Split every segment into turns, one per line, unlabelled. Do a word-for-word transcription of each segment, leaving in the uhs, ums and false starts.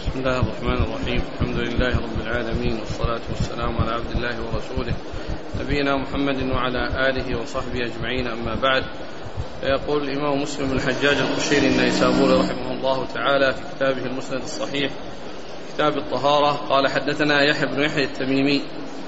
بسم الله الرحمن الرحيم. الحمد لله رب العالمين، والصلاة والسلام على عبد الله ورسوله نبينا محمد وعلى آله وصحبه أجمعين، أما بعد. فيقول الإمام مسلم الحجاج القشيري النيسابوري رحمه الله تعالى في كتابه المسند الصحيح كتاب الطهارة قال: حدثنا يحيى بن يحيى التميمي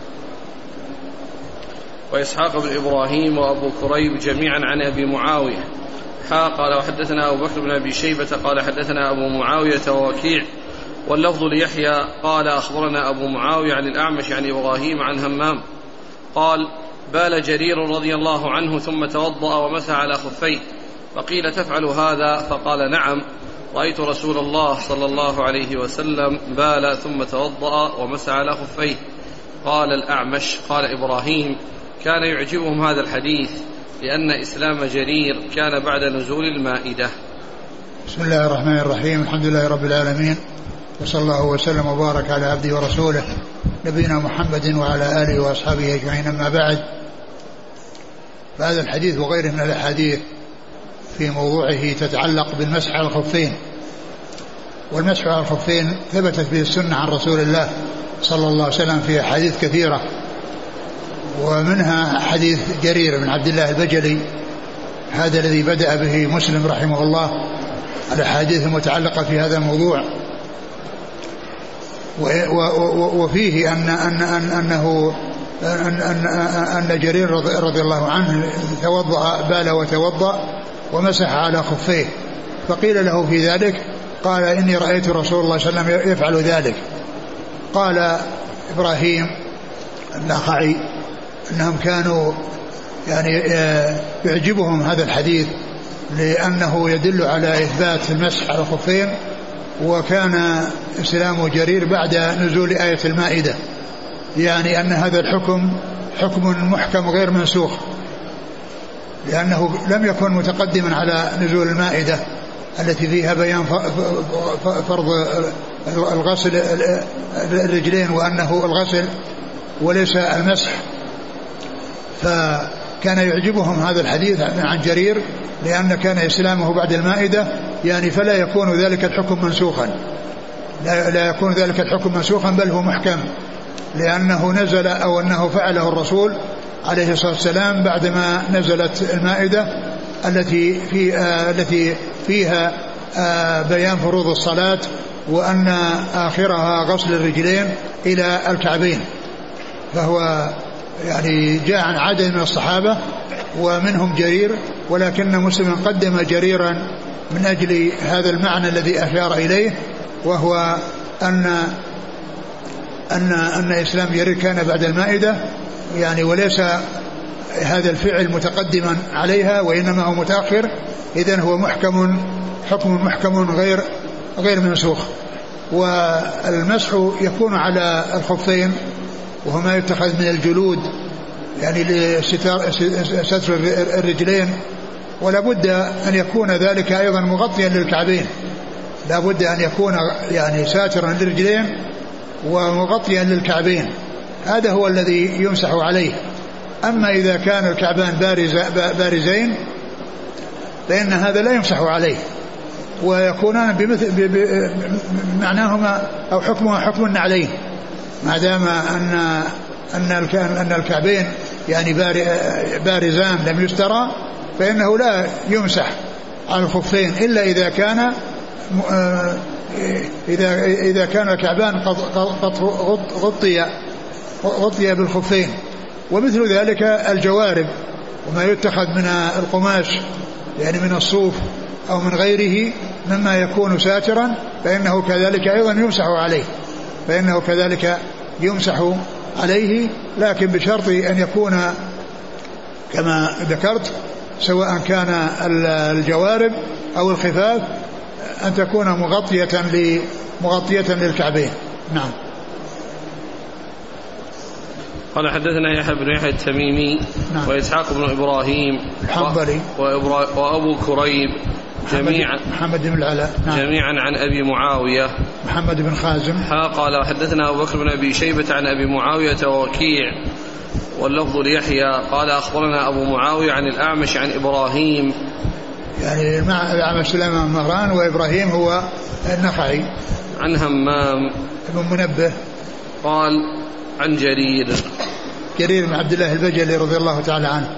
وإسحاق بن إبراهيم وأبو كريب جميعا عن أبي معاوية حا قال: وحدثنا أبو بكر بن أبي شيبة قال: حدثنا أبو معاوية ووكيع، واللفظ ليحيى قال: أخبرنا أبو معاوية عن الأعمش عن إبراهيم عن همام قال: بال جرير رضي الله عنه ثم توضأ ومسح على خفيه، فقيل: تفعل هذا؟ فقال: نعم، رأيت رسول الله صلى الله عليه وسلم بال ثم توضأ ومسح على خفيه. قال الأعمش: قال إبراهيم: كان يعجبهم هذا الحديث لأن إسلام جرير كان بعد نزول المائدة.
بسم الله الرحمن الرحيم. الحمد لله رب العالمين، وصلى الله وسلم وبارك على عبده ورسوله نبينا محمد وعلى آله وأصحابه أجمعين، أما بعد. فهذا الحديث وغيره من الأحاديث في موضوعه تتعلق بالمسح على الخفين. والمسح على الخفين ثبتت به السنة عن رسول الله صلى الله عليه وسلم في أحاديث كثيرة، ومنها حديث جرير بن عبد الله البجلي، هذا الذي بدأ به مسلم رحمه الله الأحاديث المتعلقة في هذا الموضوع. وفيه أن أن أن أنه أن أن أن جرير رضي الله عنه توضأ بال وتوضأ ومسح على خفيه، فقيل له في ذلك قال: إني رأيت رسول الله صلى الله عليه وسلم يفعل ذلك. قال إبراهيم النخعي أنهم كانوا يعني يعجبهم هذا الحديث لأنه يدل على إثبات المسح على الخفين، وكان إسلام جرير بعد نزول آية المائدة، يعني أن هذا الحكم حكم محكم غير منسوخ، لأنه لم يكن متقدما على نزول المائدة التي فيها بيان فرض الغسل الرجلين وأنه الغسل وليس المسح. فكان يعجبهم هذا الحديث عن جرير لأن كان إسلامه بعد المائدة، يعني فلا يكون ذلك الحكم منسوخا، لا يكون ذلك الحكم منسوخا بل هو محكم، لأنه نزل أو أنه فعله الرسول عليه الصلاة والسلام بعدما نزلت المائدة التي في آه التي فيها آه بيان فروض الصلاة، وأن آخرها غسل الرجلين إلى الكعبين. فهو يعني جاء عن عدد من الصحابة ومنهم جرير، ولكن مسلم قدم جريرا من أجل هذا المعنى الذي أشار إليه، وهو أن أن أن إسلام جرير كان بعد المائدة، يعني وليس هذا الفعل متقدما عليها وإنما هو متأخر، إذن هو محكم حكم محكم غير غير منسوخ. والمسح يكون على الخفين وهو ما يتخذ من الجلود يعني لستر الرجلين، ولا بد أن يكون ذلك أيضا مغطيا للكعبين، لا بد أن يكون يعني ساترا للرجلين ومغطيا للكعبين، هذا هو الذي يمسح عليه. أما إذا كان الكعبان بارز بارزين فإن هذا لا يمسح عليه، ويكونان بمثل معناهما أو حكمها حكم النعلين، ما دام أن أن أن الكعبين يعني بارزان لم يسترى، فإنه لا يمسح على الخفين إلا إذا كان إذا إذا كان الكعبان قد غطي غطي بالخفين. ومثل ذلك الجوارب وما يتخذ من القماش يعني من الصوف أو من غيره مما يكون ساترا، فإنه كذلك أيضا يمسح عليه فإنه كذلك يمسح عليه، لكن بشرط أن يكون كما ذكرت سواء كان الجوارب أو الخفاف أن تكون مغطية مغطية للكعبين. نعم.
قال: حدثنا يحيى بن يحيى التميمي نعم. وإسحاق بن إبراهيم
الحنظلي
وأبو كريب جميعا
محمد بن العلاء
نعم. جميعا عن أبي معاوية
محمد بن خازم
حا قال: وحدثنا أبو بكر بن أبي شيبة عن أبي معاوية ووكيع، واللفظ ليحيى قال: أخبرنا أبو معاوية عن الأعمش عن إبراهيم
يعني مع سليمان مهران، وإبراهيم هو النخعي.
عن همام
بن منبه
قال عن جرير
جرير بن عبد الله البجلي رضي الله تعالى عنه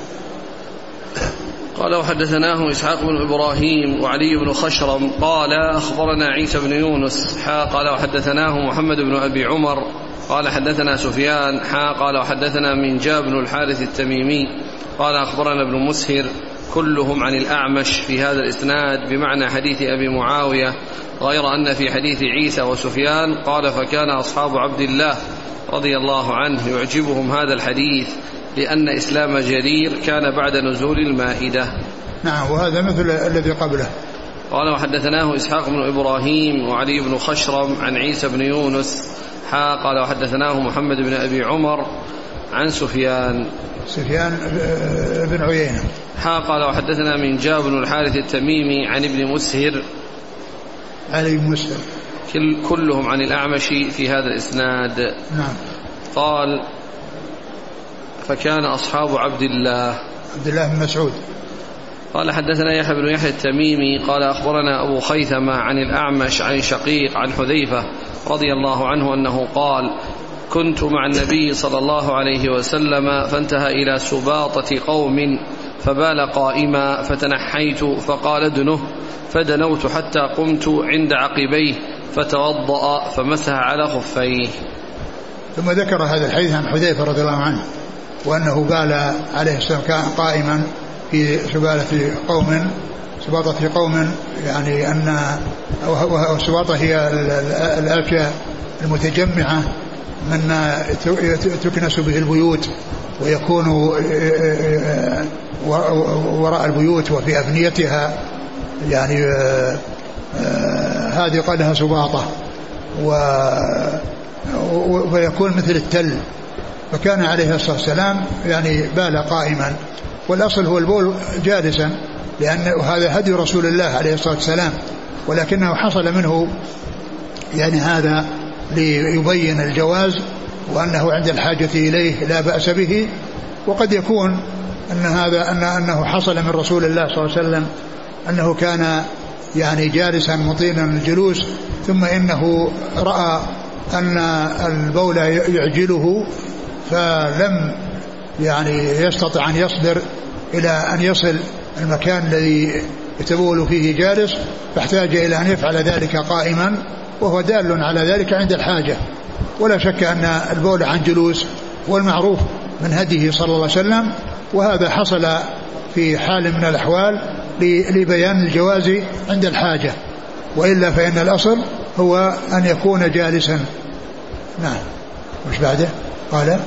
قال وحدثناه إسحاق بن إبراهيم وعلي بن خشرم قال أخبرنا عيسى بن يونس حا قال وحدثناه محمد بن أبي عمر قال حدثنا سفيان حا قال وحدثنا منجاب بن الحارث التميمي قال أخبرنا ابن مسهر كلهم عن الأعمش في هذا الإسناد بمعنى حديث أبي معاوية، غير أن في حديث عيسى وسفيان قال فكان أصحاب عبد الله رضي الله عنه يعجبهم هذا الحديث لأن إسلام جرير كان بعد نزول المائدة.
نعم، وهذا مثل الذي قبله.
قال وحدثناه إسحاق بن إبراهيم وعلي بن خشرم عن عيسى بن يونس حا قال وحدثناه محمد بن أبي عمر عن سفيان
سفيان بن عيينة
حا قال وحدثنا منجاب بن الحارث التميمي عن ابن مسهر
علي بن مسهر
كلهم عن الأعمش في هذا الإسناد.
نعم.
قال فكان أصحاب عبد الله
عبد الله بن مسعود.
قال حدثنا يحيى بن يحيى التميمي قال أخبرنا أبو خيثمة عن الأعمش عن شقيق عن حذيفة رضي الله عنه أنه قال كنت مع النبي صلى الله عليه وسلم فانتهى إلى سباطة قوم فبال قائما فتنحيت فقال ادنه فدنوت حتى قمت عند عقبيه فتوضأ فمسح على خفيه.
ثم ذكر هذا الحديث عن حذيفة رضي الله عنه وأنه بال عليه السلام كان قائما في سبالة قوم سباطة قوم، يعني أن السباطة هي الأشياء المتجمعة من تكنس به البيوت ويكون وراء البيوت وفي أبنيتها، يعني هذه قالها سباطة ويكون مثل التل. فكان عليه الصلاة والسلام يعني بال قائما، والأصل هو البول جالسا، لأن هذا هدي رسول الله عليه الصلاة والسلام، ولكنه حصل منه يعني هذا ليبين الجواز وأنه عند الحاجة إليه لا بأس به. وقد يكون أن هذا أن أنه حصل من رسول الله صلى الله عليه وسلم أنه كان يعني جالسا مطيلا الجلوس، ثم إنه رأى أن البول يعجله فلم يعني يستطع أن يصبر إلى أن يصل المكان الذي يتبول فيه جالس، فاحتاج إلى أن يفعل ذلك قائما، وهو دال على ذلك عند الحاجة. ولا شك أن البول عن جلوس هو المعروف من هديه صلى الله عليه وسلم، وهذا حصل في حال من الأحوال لبيان الجواز عند الحاجة، وإلا فإن الأصل هو أن يكون جالسا. نعم. مش بعده قال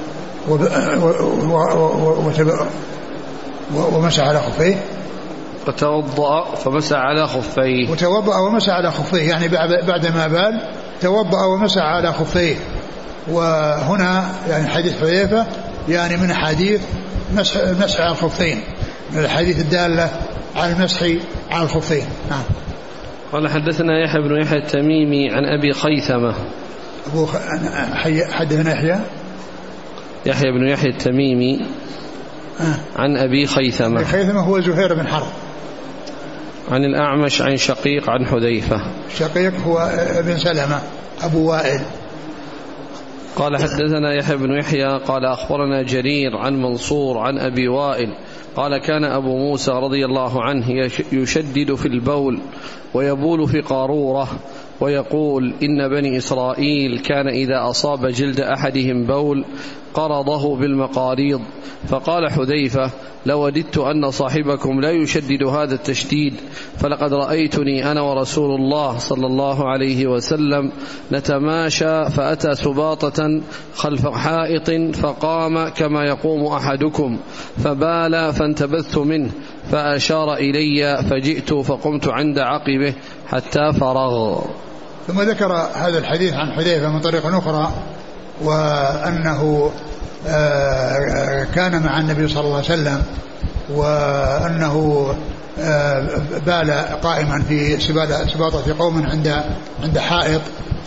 ومسح على خفيه
وتوضأ فمسح على خفيه
وتوضأ ومسح على خفيه، يعني بعد ما بال توضأ ومسح على خفيه. وهنا يعني حديث حذيفة يعني من حديث مسح المسح على الخفين، من الحديث الدالة على المسح على الخفين. نعم.
قال حدثنا يحيى بن يحيى التميمي عن أبي خيثمة.
أبو حدثنا يحيى
يحيى بن يحيى التميمي
آه.
عن أبي خيثمة.
أبي خيثمة هو زهير بن حرب.
عن الأعمش عن شقيق عن حذيفة.
شقيق هو ابن سلمة أبو وائل.
قال حدثنا يحيى بن يحيى قال أخبرنا جرير عن منصور عن أبي وائل قال كان أبو موسى رضي الله عنه يشدد في البول ويبول في قارورة ويقول إن بني إسرائيل كان إذا أصاب جلد أحدهم بول قرضه بالمقاريض. فقال حذيفة لوددت أن صاحبكم لا يشدد هذا التشديد، فلقد رأيتني أنا ورسول الله صلى الله عليه وسلم نتماشى فأتى سباطة خلف حائط فقام كما يقوم أحدكم فبال فانتبذت منه فأشار إلي فجئت فقمت عند عقبه حتى فرغ.
ثم ذكر هذا الحديث عن حذيفة من طريق أخرى، وأنه كان مع النبي صلى الله عليه وسلم وأنه بال قائما في سباطة قوم عند عند حائط،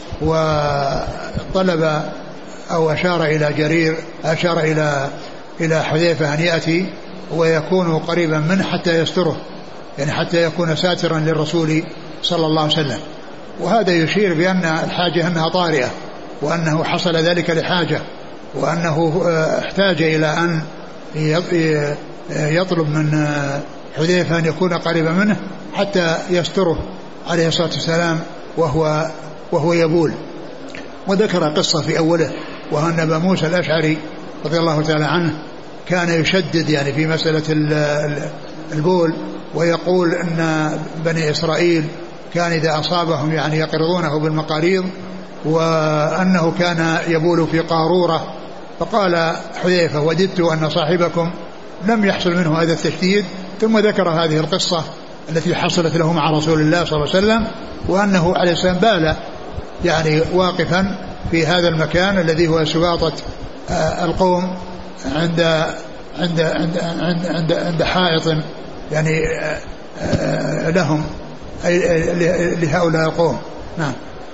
وطلب أو أشار إلى جرير أشار إلى إلى حذيفة أن يأتي ويكون قريبا منه حتى يستره، يعني حتى يكون ساترا للرسول صلى الله عليه وسلم. وهذا يشير بأن الحاجة أنها طارئة، وأنه حصل ذلك لحاجة، وأنه احتاج إلى أن يطلب من حذيفة أن يكون قريبا منه حتى يستره عليه الصلاة والسلام وهو, وهو يبول. وذكر قصة في أوله، وأن أبا موسى الأشعري رضي الله تعالى عنه كان يشدد يعني في مسألة البول، ويقول أن بني إسرائيل كان إذا أصابهم يعني يقرضونه بالمقاريض، وأنه كان يبول في قارورة. فقال حذيفة: وددت أن صاحبكم لم يحصل منه هذا التشديد. ثم ذكر هذه القصة التي حصلت له مع رسول الله صلى الله عليه وسلم، وأنه عليه السلام بال يعني واقفا في هذا المكان الذي هو سواطة القوم عند عند عند عند, عند, عند حائط يعني لهم أي لهؤلاء القوم. نعم.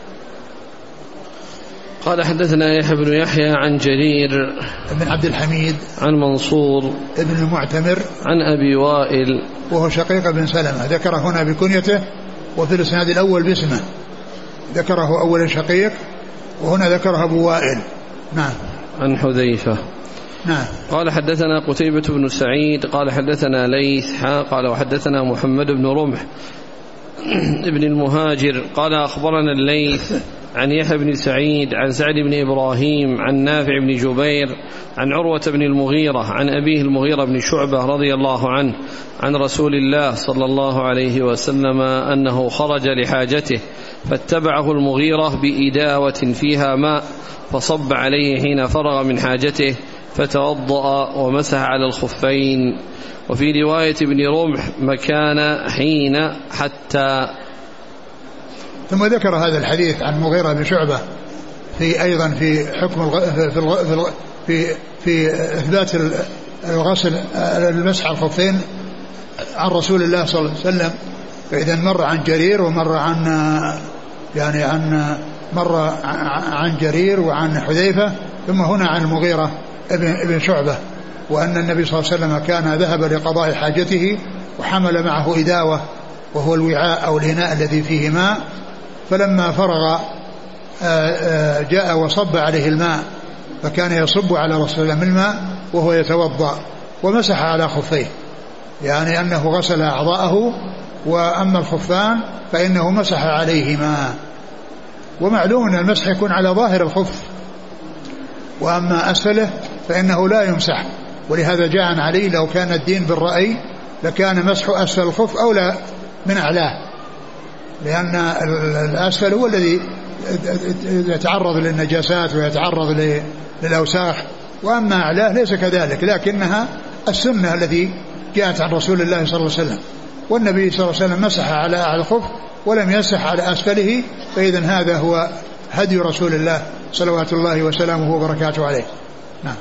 قال حدثنا يحيى بن يحيى عن جرير
بن عبد الحميد
عن منصور
ابن المعتمر
عن أبي وائل
وهو شقيق بن سلمة، ذكر هنا بكنيته، وفي الإسناد الأول باسمه، ذكره أولا شقيق وهنا ذكره أبو وائل. نعم.
عن حذيفة.
نعم.
قال حدثنا قتيبة بن سعيد قال حدثنا ليث قال وحدثنا محمد بن رمح ابن المهاجر قال أخبرنا الليث عن يحيى بن سعيد عن سعد بن إبراهيم عن نافع بن جبير عن عروة بن المغيرة عن أبيه المغيرة بن شعبة رضي الله عنه عن رسول الله صلى الله عليه وسلم أنه خرج لحاجته فاتبعه المغيرة بإداوة فيها ماء فصب عليه حين فرغ من حاجته فتوضأ ومسح على الخفين. وفي رواية ابن رمح مكان حين حتى.
ثم ذكر هذا الحديث عن مغيرة بن شعبة في أيضا في حكم الغ... في الغ... في, الغ... في في إثبات الغسل المسح على الخفين عن رسول الله صلى الله عليه وسلم. فإذا مر عن جرير ومر عن يعني عن مر عن جرير وعن حذيفة، ثم هنا عن المغيرة ابن ابن شعبة، وأن النبي صلى الله عليه وسلم كان ذهب لقضاء حاجته وحمل معه إداوة وهو الوعاء أو الإناء الذي فيه ماء، فلما فرغ جاء وصب عليه الماء، فكان يصب على رسول الله الماء وهو يتوضأ ومسح على خفيه، يعني أنه غسل أعضاءه، وأما الخفان فإنه مسح عليهما. ومعلوم أن المسح يكون على ظاهر الخف، وأما أسفله فإنه لا يمسح. ولهذا جاء عن علي لو كان الدين بالرأي لكان مسح أسفل الخف أولى من أعلاه، لأن الأسفل هو الذي يتعرض للنجاسات ويتعرض للأوساخ، وأما أعلاه ليس كذلك، لكنها السنة التي جاءت عن رسول الله صلى الله عليه وسلم. والنبي صلى الله عليه وسلم مسح على أعلى الخف ولم يمسح على أسفله، فإذا هذا هو هدي رسول الله صلوات الله وسلامه وبركاته عليه. نعم.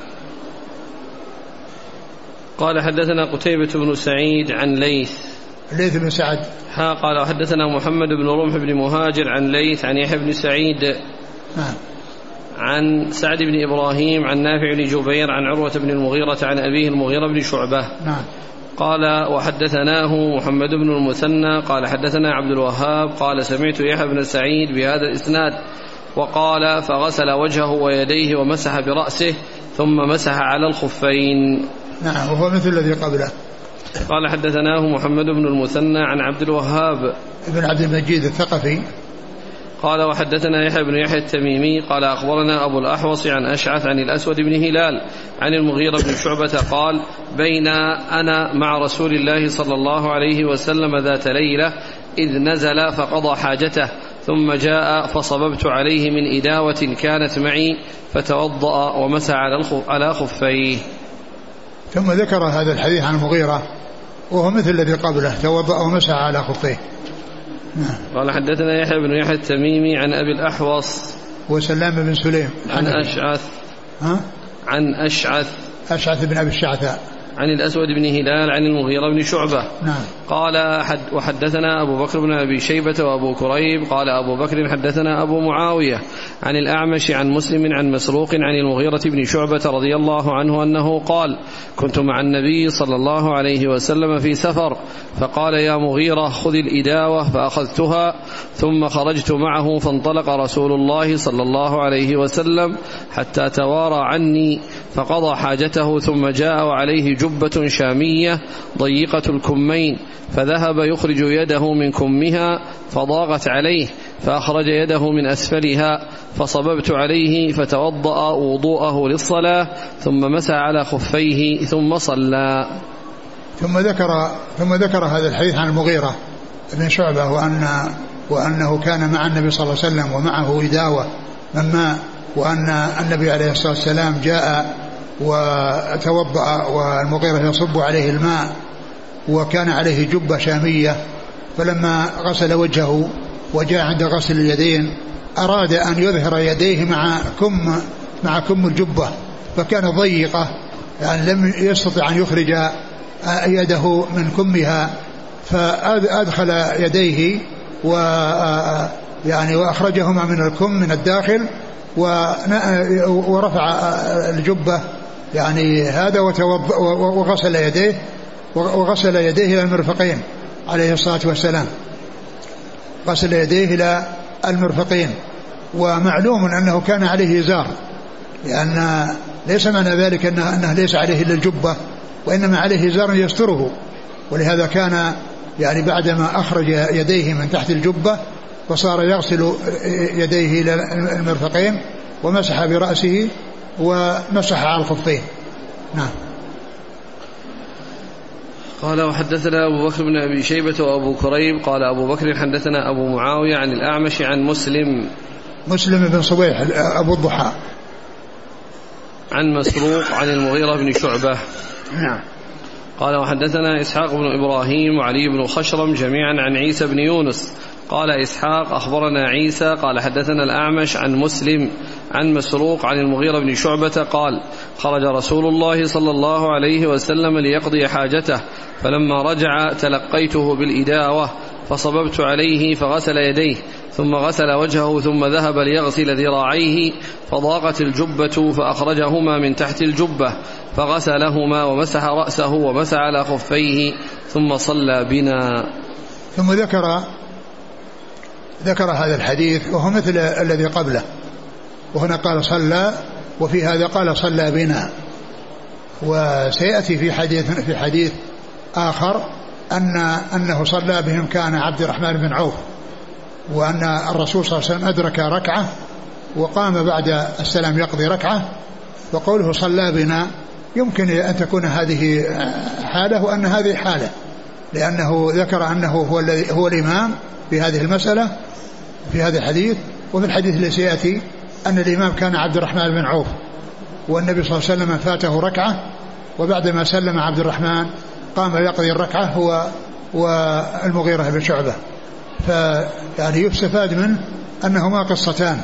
قال حدثنا قتيبة بن سعيد عن ليث
ليث بن سعد
ها قال حدثنا محمد بن رمح بن مهاجر عن ليث عن يحيى بن سعيد
نعم.
عن سعد بن إبراهيم عن نافع بن جبير عن عروة بن المغيرة عن أبيه المغيرة بن شعبة.
نعم.
قال وحدثناه محمد بن المثنى قال حدثنا عبد الوهاب قال سمعت يحيى بن سعيد بهذا الإسناد وقال فغسل وجهه ويديه ومسح برأسه ثم مسح على الخفين.
نعم. وهو مثل الذي قبله.
قال حدثناه محمد بن المثنى عن عبد الوهاب
ابن عبد المجيد الثقفي
قال وحدثنا يحيى بن يحيى التميمي قال أخبرنا أبو الأحوص عن أشعث عن الأسود بن هلال عن المغيرة بن شعبة قال بين أنا مع رسول الله صلى الله عليه وسلم ذات ليلة إذ نزل فقضى حاجته ثم جاء فصببت عليه من إداوة كانت معي فتوضأ ومسح على خفيه.
ثم ذكر هذا الحديث عن المغيرة وهو مثل الذي قبله توضأ ومسح على خفيه.
قال حدثنا يحيى بن يحيى التميمي عن أبي الأحوص
وسلام بن سليم
عن أشعث
ها؟
عن أشعث
أشعث بن أبي الشعثاء
عن الأسود بن هلال عن المغيرة بن شعبة.
نعم.
قال حد وحدثنا أبو بكر بن أبي شيبة وأبو كريب قال أبو بكر حدثنا أبو معاوية عن الأعمش عن مسلم عن مسروق عن المغيرة بن شعبة رضي الله عنه أنه قال كنت مع النبي صلى الله عليه وسلم في سفر فقال يا مغيرة خذ الإداوة فأخذتها ثم خرجت معه فانطلق رسول الله صلى الله عليه وسلم حتى توارى عني فقضى حاجته ثم جاء وعليه جبة شامية ضيقة الكمين فذهب يخرج يده من كمها فضاقت عليه فأخرج يده من أسفلها فصببت عليه فتوضأ وضوءه للصلاة ثم مسح على خفيه ثم صلى.
ثم ذكر ثم ذكر هذا الحديث عن المغيرة بن شعبة وأن وأنه كان مع النبي صلى الله عليه وسلم ومعه إداوة من ماء وأن النبي عليه الصلاة والسلام جاء وتوضأ والمغيرة يصب عليه الماء وكان عليه جبة شامية فلما غسل وجهه وجاء عند غسل اليدين أراد أن يظهر يديه مع كم مع كم الجبة فكان ضيقة يعني لم يستطع أن يخرج يده من كمها فأدخل يديه و يعني وأخرجهما من الكم من الداخل ورفع الجبة يعني هذا وغسل يديه وغسل يديه إلى المرفقين عليه الصلاة والسلام غسل يديه إلى المرفقين. ومعلوم أنه كان عليه إزار لأن ليس معنى ذلك أنه, أنه ليس عليه إلا الجبة وإنما عليه إزار يستره ولهذا كان يعني بعدما أخرج يديه من تحت الجبة وصار يغسل يديه إلى المرفقين ومسح برأسه ومسح على الخفين. نعم.
قال وحدثنا أبو بكر بن أبي شيبة وأبو كريب قال أبو بكر حدثنا أبو معاوية عن الأعمش عن مسلم
مسلم بن صبيح أبو الضحى
عن مسروق عن المغيرة بن شعبة.
نعم.
قال وحدثنا إسحاق بن إبراهيم وعلي بن خشرم جميعا عن عيسى بن يونس قال إسحاق أخبرنا عيسى قال حدثنا الأعمش عن مسلم عن مسروق عن المغيرة بن شعبة قال خرج رسول الله صلى الله عليه وسلم ليقضي حاجته فلما رجع تلقيته بالإداوة فصببت عليه فغسل يديه ثم غسل وجهه ثم ذهب ليغسل ذراعيه فضاقت الجبة فأخرجهما من تحت الجبة فغسلهما ومسح رأسه ومسح على خفيه ثم صلى بنا.
ثم ذكر ذكر هذا الحديث وهو مثل الذي قبله وهنا قال صلى وفي هذا قال صلى بنا. وسيأتي في حديث في حديث آخر أن أنه صلى بهم كان عبد الرحمن بن عوف وأن الرسول صلى الله عليه وسلم أدرك ركعة وقام بعد السلام يقضي ركعة وقوله صلى بنا يمكن أن تكون هذه حالة وأن هذه حالة لأنه ذكر أنه هو, هو الإمام في هذه المسألة في هذا الحديث. وفي الحديث الذي سيأتي أن الإمام كان عبد الرحمن بن عوف والنبي صلى الله عليه وسلم فاته ركعة وبعدما سلم عبد الرحمن قام يقضي الركعة هو والمغيرة بن شعبة. فيعني يستفاد منه أنهما قصتان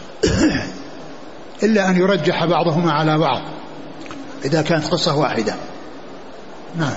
إلا أن يرجح بعضهما على بعض إذا كانت قصة واحدة. نعم.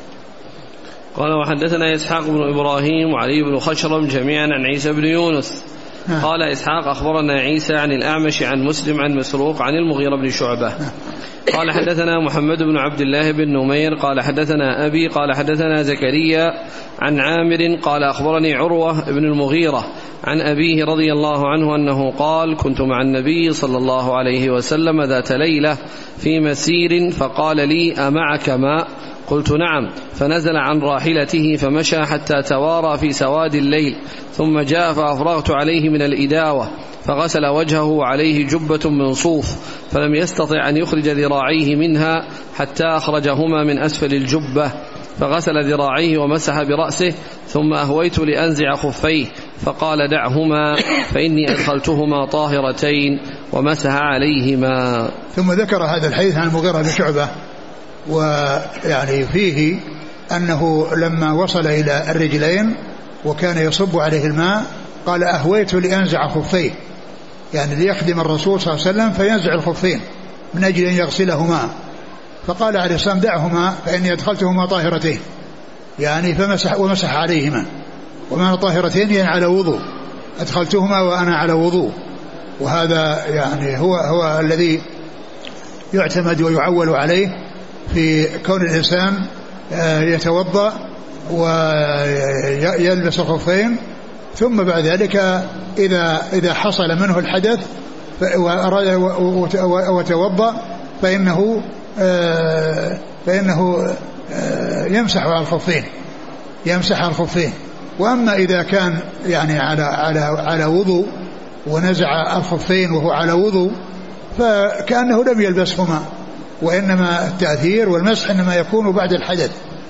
قال وحدثنا إسحاق بن إبراهيم وعلي بن خشرم جميعا عن عيسى بن يونس نعم. قال إسحاق أخبرنا عيسى عن الأعمش عن مسلم عن مسروق عن المغيرة بن شعبة نعم. قال حدثنا محمد بن عبد الله بن نمير قال حدثنا أبي قال حدثنا زكريا عن عامر قال أخبرني عروة بن المغيرة عن أبيه رضي الله عنه أنه قال كنت مع النبي صلى الله عليه وسلم ذات ليلة في مسير فقال لي أمعك ماء قلت نعم فنزل عن راحلته فمشى حتى توارى في سواد الليل ثم جاء فأفرغت عليه من الإداوة فغسل وجهه وعليه جبة من صوف فلم يستطع أن يخرج ذراعيه منها حتى أخرجهما من أسفل الجبة فغسل ذراعيه ومسح برأسه ثم أهويت لأنزع خفيه فقال دعهما فإني أدخلتهما طاهرتين ومسح عليهما.
ثم ذكر هذا الحديث عن المغيرة بن شعبة ويعني فيه أنه لما وصل إلى الرجلين وكان يصب عليه الماء قال أهويت لأنزع خفيه يعني ليخدم الرسول صلى الله عليه وسلم فينزع الخفين من أجل أن يغسلهما فقال عليه السلام دعهما فإني أدخلتهما طاهرتين يعني فمسح ومسح عليهما، ومعنى طاهرتين يعني على وضوء، أدخلتهما وأنا على وضوء. وهذا يعني هو هو الذي يعتمد ويعول عليه في كون الإنسان يتوضأ ويلبس الخفين، ثم بعد ذلك إذا إذا حصل منه الحدث وأراد وتوضأ فإنه فإنه يمسح على الخفين يمسح على الخفين. وأما إذا كان يعني على على على وضوء ونزع الخفين وهو على وضوء فكأنه لم يلبسهما، وإنما التأثير والمسح إنما يكون بعد الحدث،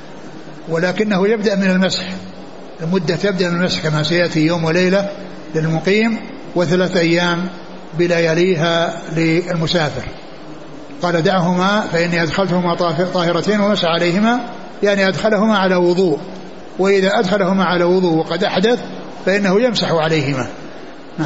ولكنه يبدأ من المسح، المدة تبدأ من المسح كما سيأتي يوم وليلة للمقيم وثلاث أيام بلياليها للمسافر. قال دعهما فإني أدخلتهما طاهرتين ومسح عليهما، يعني أدخلهما على وضوء، وإذا أدخلهما على وضوء وقد أحدث فإنه يمسح عليهما. نعم.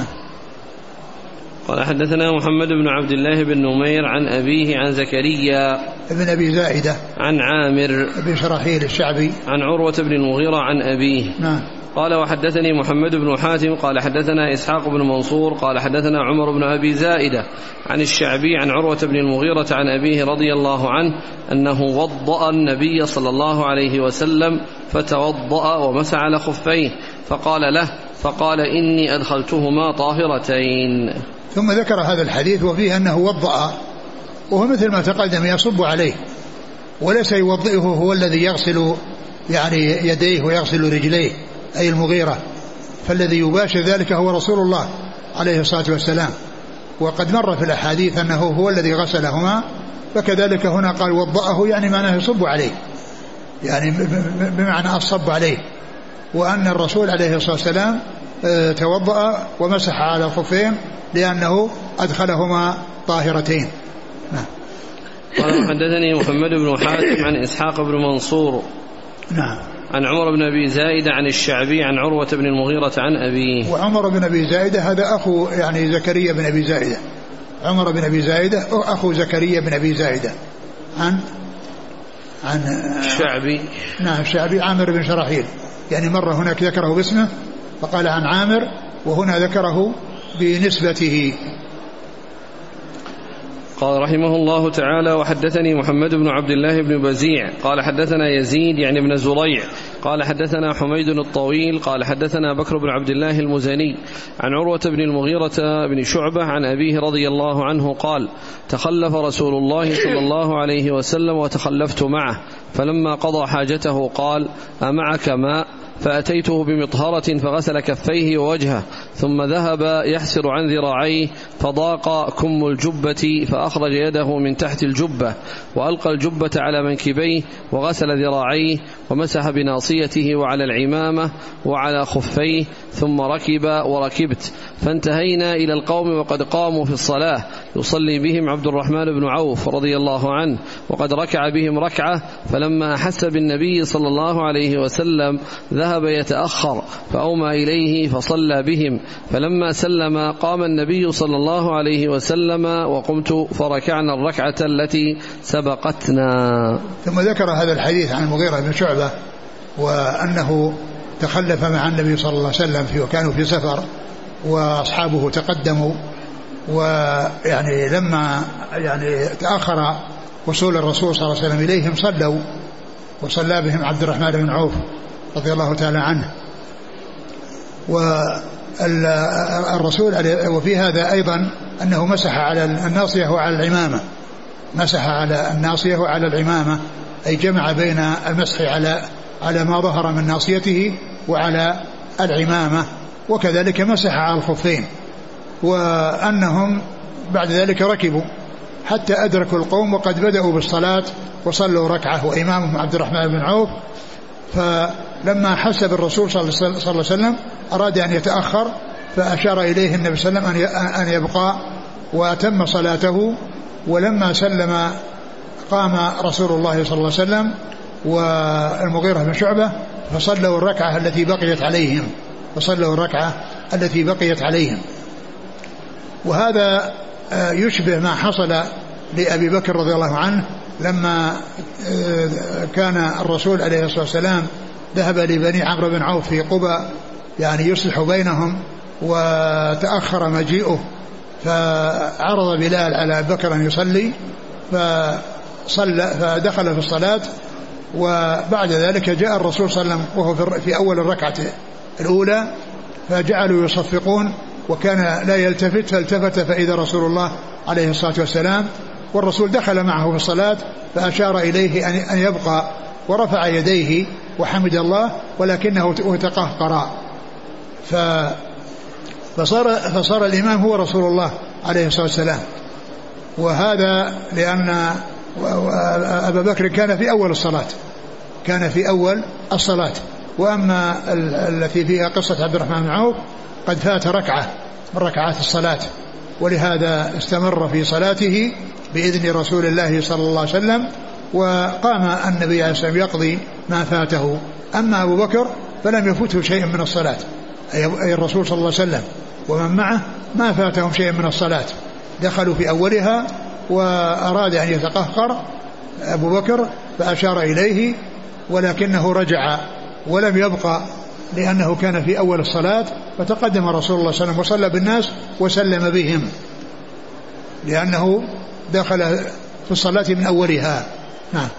قال حدثنا محمد بن عبد الله بن نمير عن أبيه عن زكريا
ابن أبي زائدة
عن عامر
بن شراحيل الشعبي
عن عروة بن المغيرة عن أبيه.
نعم.
قال وحدثني محمد بن حاتم قال حدثنا إسحاق بن منصور قال حدثنا عمر بن أبي زائدة عن الشعبي عن عروة بن المغيرة عن أبيه رضي الله عنه أنه وضأ النبي صلى الله عليه وسلم فتوضأ ومسح على خفيه فقال له فقال إني أدخلتهما طاهرتين.
ثم ذكر هذا الحديث وفيه أنه وضأ، وهو مثل ما تقدم يصب عليه، وليس يوضئه هو الذي يغسل يعني يديه ويغسل رجليه أي المغيرة، فالذي يباشر ذلك هو رسول الله عليه الصلاة والسلام. وقد مر في الأحاديث أنه هو الذي غسلهما، فكذلك هنا قال وضأه يعني معناه يصب عليه، يعني بمعنى الصب عليه، وأن الرسول عليه الصلاة والسلام توضأ ومسح على الخفين لأنه أدخلهما طاهرتين. نعم.
قال حدثني محمد بن حاتم عن إسحاق بن منصور
نعم
عن عمر بن أبي زائدة عن الشعبي عن عروة بن المغيرة عن أبيه.
وعمر بن أبي زائدة هذا أخو يعني زكريا بن أبي زائدة، عمر بن أبي زائدة أخو زكريا بن أبي زائدة عن عن
الشعبي.
نعم الشعبي عامر بن شراحيل، يعني مرة هناك ذكره باسمه فقال عن عامر، وهنا ذكره بنسبته.
قال رحمه الله تعالى وحدثني محمد بن عبد الله بن بزيع قال حدثنا يزيد يعني بن زريع قال حدثنا حميد الطويل قال حدثنا بكر بن عبد الله المزني عن عروة بن المغيرة بن شعبة عن أبيه رضي الله عنه قال تخلف رسول الله صلى الله عليه وسلم وتخلفت معه، فلما قضى حاجته قال أمعك ماء؟ فأتيته بمطهرة فغسل كفيه ووجهه، ثم ذهب يحسر عن ذراعيه فضاق كم الجبة فأخرج يده من تحت الجبة وألقى الجبة على منكبيه وغسل ذراعيه ومسح بناصيته وعلى العمامة وعلى خفيه، ثم ركب وركبت، فانتهينا إلى القوم وقد قاموا في الصلاة يصلي بهم عبد الرحمن بن عوف رضي الله عنه وقد ركع بهم ركعة، فلما أحس بالنبي صلى الله عليه وسلم ذهب يتأخر فأومى إليه فصلى بهم، فلما سلم قام النبي صلى الله عليه وسلم وقمت فركعنا الركعة التي سبقتنا.
ثم ذكر هذا الحديث عن المغيرة بن شعبة وأنه تخلف مع النبي صلى الله عليه وسلم في وكانوا في سفر وأصحابه تقدموا، ويعني لما يعني تأخر وصول الرسول صلى الله عليه وسلم إليهم صلوا، وصلى بهم عبد الرحمن بن عوف رضي الله تعالى عنه. والرسول وفي هذا أيضا أنه مسح على الناصية وعلى العمامة، مسح على الناصية وعلى العمامة، أي جمع بين المسح على على ما ظهر من ناصيته وعلى العمامة، وكذلك مسح على الخفين، وأنهم بعد ذلك ركبوا حتى أدركوا القوم وقد بدأوا بالصلاة وصلوا ركعة وإمامهم عبد الرحمن بن عوف، فلما حسب الرسول صلى الله عليه وسلم أراد أن يتأخر فأشار إليه النبي صلى الله عليه وسلم أن يبقى وأتم صلاته، ولما سلم قام رسول الله صلى الله عليه وسلم والمغيرة بن شعبة فصلوا الركعة التي بقيت عليهم فصلوا الركعة التي بقيت عليهم. وهذا يشبه ما حصل لأبي بكر رضي الله عنه لما كان الرسول عليه الصلاة والسلام ذهب لبني عمرو بن عوف في قبى يعني يصلح بينهم، وتأخر مجيئه، فعرض بلال على بكر أن يصلي، فصلى فدخل في الصلاة. وبعد ذلك جاء الرسول صلى الله عليه وسلم وهو في أول الركعة الأولى، فجعلوا يصفقون وكان لا يلتفت، فالتفت فإذا رسول الله عليه الصلاة والسلام، والرسول دخل معه في الصلاة فأشار إليه أن يبقى، ورفع يديه وحمد الله ولكنه تقهقر، فصار, فصار الإمام هو رسول الله عليه الصلاة والسلام. وهذا لأن أبا بكر كان في أول الصلاة كان في أول الصلاة وأما التي فيها قصة عبد الرحمن بن عوف قد فات ركعة من ركعات الصلاة، ولهذا استمر في صلاته بإذن رسول الله صلى الله عليه وسلم، وقام النبي عليه الصلاة والسلام يقضي ما فاته. أما أبو بكر فلم يفوته شيء من الصلاة، أي الرسول صلى الله عليه وسلم ومن معه ما فاتهم شيء من الصلاة، دخلوا في أولها وأراد أن يتقهقر أبو بكر فأشار إليه ولكنه رجع ولم يبقى لأنه كان في أول الصلاة، فتقدم رسول الله صلى الله عليه وسلم وصلى بالناس وسلم بهم لأنه دخل في الصلاة من أولها. نعم.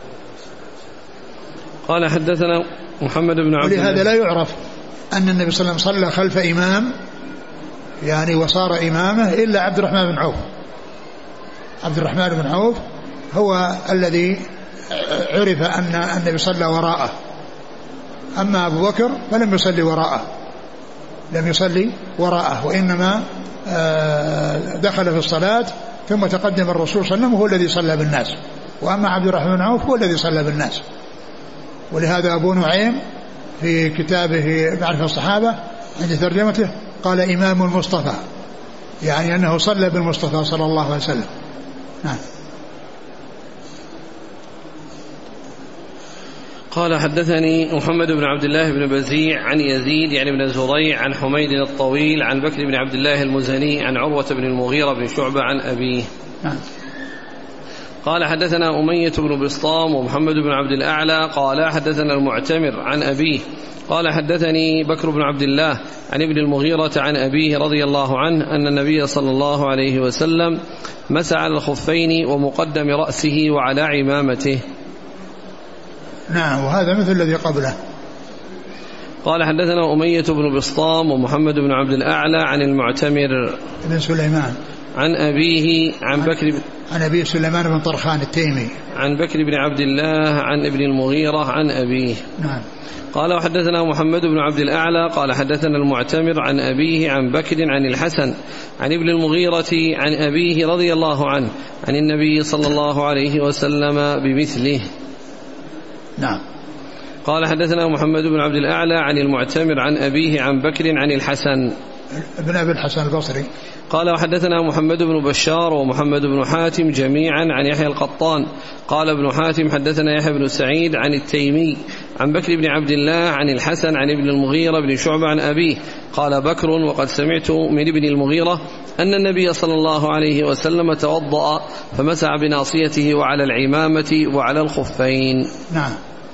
قال حدثنا محمد بن عبد الله.
ولهذا لا يعرف أن النبي صلى الله عليه وسلم صلى خلف إمام يعني وصار إمامه إلا عبد الرحمن بن عوف. عبد الرحمن بن عوف هو الذي عرف أن النبي صلى وراءه، أما أبو بكر فلم يصلي وراءه لم يصلي وراءه وإنما دخل في الصلاة ثم تقدم الرسول صلى الله عليه وسلم وهو الذي صلى بالناس، وأما عبد الرحمن بن عوف هو الذي صلى بالناس. ولهذا أبو نعيم في كتابه معرفة الصحابة عند ترجمته قال إمام المصطفى، يعني أنه صلى بالمصطفى صلى الله عليه وسلم. نعم.
قال حدثني محمد بن عبد الله بن بزيع عن يزيد يعني بن زريع عن حميد الطويل عن بكر بن عبد الله المزني عن عروة بن المغيرة بن شعبة عن أبيه.
نعم.
قال حدثنا أمية بن بسطام ومحمد بن عبد الأعلى قال حدثنا المعتمر عن أبيه قال حدثني بكر بن عبد الله عن ابن المغيرة عن أبيه رضي الله عنه أن النبي صلى الله عليه وسلم مسح على الخفين ومقدم رأسه وعلى عمامته.
نعم. وهذا مثل الذي قبله.
قال حدثنا أمية بن بسطام ومحمد بن عبد الأعلى عن المعتمر
بن سليمان
عن أبيه عن, عن بكر
عن أبي سليمان بن طرخان التيمي عن
بكر بن عبد الله عن ابن المغيرة عن أبيه.
نعم.
قال وحدثنا محمد بن عبد الأعلى قال حدثنا المعتمر عن أبيه عن بكر عن الحسن عن ابن المغيرة عن أبيه رضي الله عنه عن النبي صلى الله عليه وسلم بمثله.
نعم.
قال حدثنا محمد بن عبد الأعلى عن المعتمر عن أبيه عن بكر عن الحسن
ابن أبي الحسن البصري.
قال وحدثنا محمد بن بشار ومحمد بن حاتم جميعا عن يحيى القطان قال ابن حاتم حدثنا يحيى بن سعيد عن التيمي عن بكر بن عبد الله عن الحسن عن ابن المغيرة بن شعبة عن أبيه قال بكر وقد سمعت من ابن المغيرة أن النبي صلى الله عليه وسلم توضأ فمسح بناصيته وعلى العمامة وعلى الخفين.
نعم.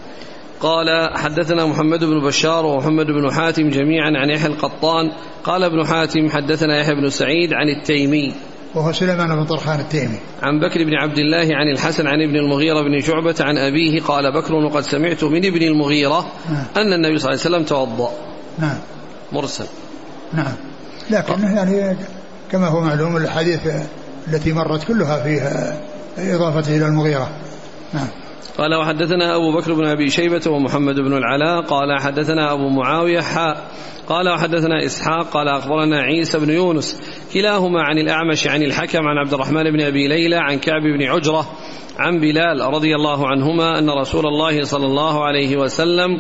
قال حدثنا محمد بن بشار ومحمد بن حاتم جميعا عن يحيى القطان قال ابن حاتم حدثنا يحيى بن سعيد عن التيمي
وهو سليمان بن طرخان التيمي
عن بكر بن عبد الله عن الحسن عن ابن المغيرة بن شعبة عن أبيه قال بكر وقد سمعت من ابن المغيرة
نعم.
أن النبي صلى الله عليه وسلم توضأ.
نعم.
مرسل.
نعم. لكن يعني كما هو معلوم الحديث التي مرت كلها فيها إضافته إلى المغيرة. نعم.
قال وحدثنا أبو بكر بن أبي شيبة ومحمد بن العلاء قال حدثنا أبو معاوية حاء قال وحدثنا إسحاق قال أخبرنا عيسى بن يونس كلاهما عن الأعمش عن الحكم عن عبد الرحمن بن أبي ليلى عن كعب بن عجرة عن بلال رضي الله عنهما أن رسول الله صلى الله عليه وسلم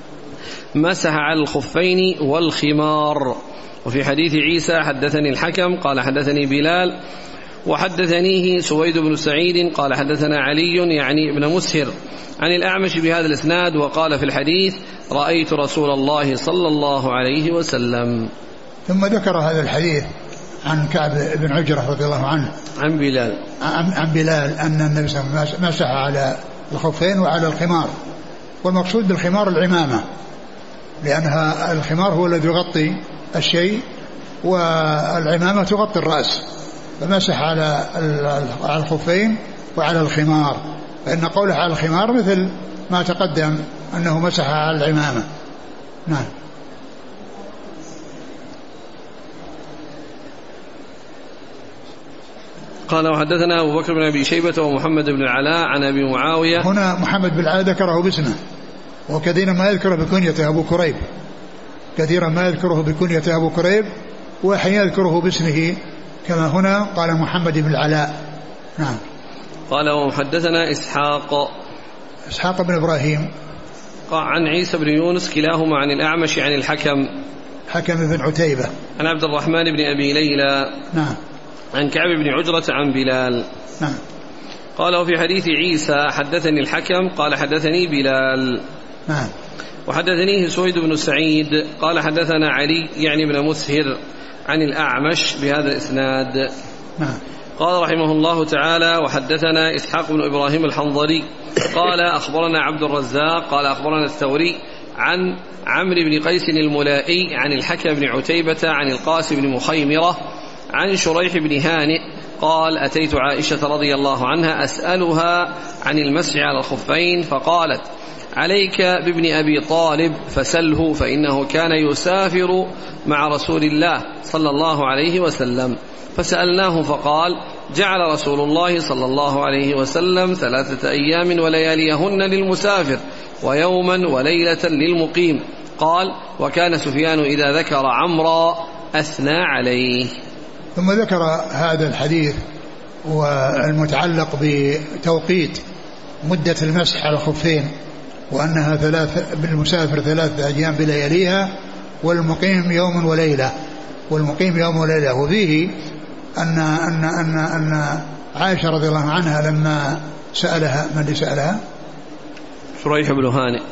مسح على الخفين والخمار. وفي حديث عيسى حدثني الحكم قال حدثني بلال وحدثنيه سويد بن سعيد قال حدثنا علي يعني ابن مسهر عن الأعمش بهذا الإسناد وقال في الحديث رأيت رسول الله صلى الله عليه وسلم.
ثم ذكر هذا الحديث عن كعب بن عجرة رضي الله عنه
عن بلال
عن, عن بلال أن النبي صلى الله عليه وسلم مسح على الخفين وعلى الخمار والمقصود بالخمار العمامة، لأنها الخمار هو الذي يغطي الشيء والعمامة تغطي الرأس، فمسح على الخفين وعلى الخمار، فإن قوله على الخمار مثل ما تقدم أنه مسح على العمامة. نعم.
قال وحدثنا أبو بكر بن أبي شيبة ومحمد بن العلاء عن أبي معاوية.
هنا محمد بن العلاء ذكره باسمه، وكثيرا ما يذكره بكنيته أبو كريب، كثيرا ما يذكره بكنيته أبو كريب، وحين يذكره باسمه كما هنا قال محمد بن العلاء. نعم.
قال ومحدثنا إسحاق
إسحاق بن إبراهيم
عن عيسى بن يونس كلاهما عن الأعمش عن الحكم
حكم بن عتيبة
عن عبد الرحمن بن أبي ليلى
نعم
عن كعب بن عجرة عن بلال.
نعم.
قال وفي حديث عيسى حدثني الحكم قال حدثني بلال.
نعم.
وحدثنيه سويد بن سعيد قال حدثنا علي يعني بن مسهر عن الأعمش بهذا الإسناد.
نعم.
قال رحمه الله تعالى وحدثنا إسحاق بن إبراهيم الحنظلي قال أخبرنا عبد الرزاق قال أخبرنا الثوري عن عمرو بن قيس الملائي عن الحكم بن عتيبة عن القاسم بن مخيمرة عن شريح بن هانئ قال أتيت عائشة رضي الله عنها أسألها عن المسح على الخفين فقالت عليك بابن أبي طالب فسله فإنه كان يسافر مع رسول الله صلى الله عليه وسلم. فسألناه فقال جعل رسول الله صلى الله عليه وسلم ثلاثة أيام ولياليهن للمسافر ويوما وليلة للمقيم. قال وكان سفيان إذا ذكر عمرا أثنى عليه.
ثم ذكر هذا الحديث والمتعلق بتوقيت مدة المسح على الخفين، وأنها ثلاث بالمسافر ثلاثة أيام بلياليها والمقيم يوم وليلة والمقيم يوم وليلة. وفيه أن أن أن أن عائشة رضي الله عنها لما سألها من اللي سألها
شريح بن هانئ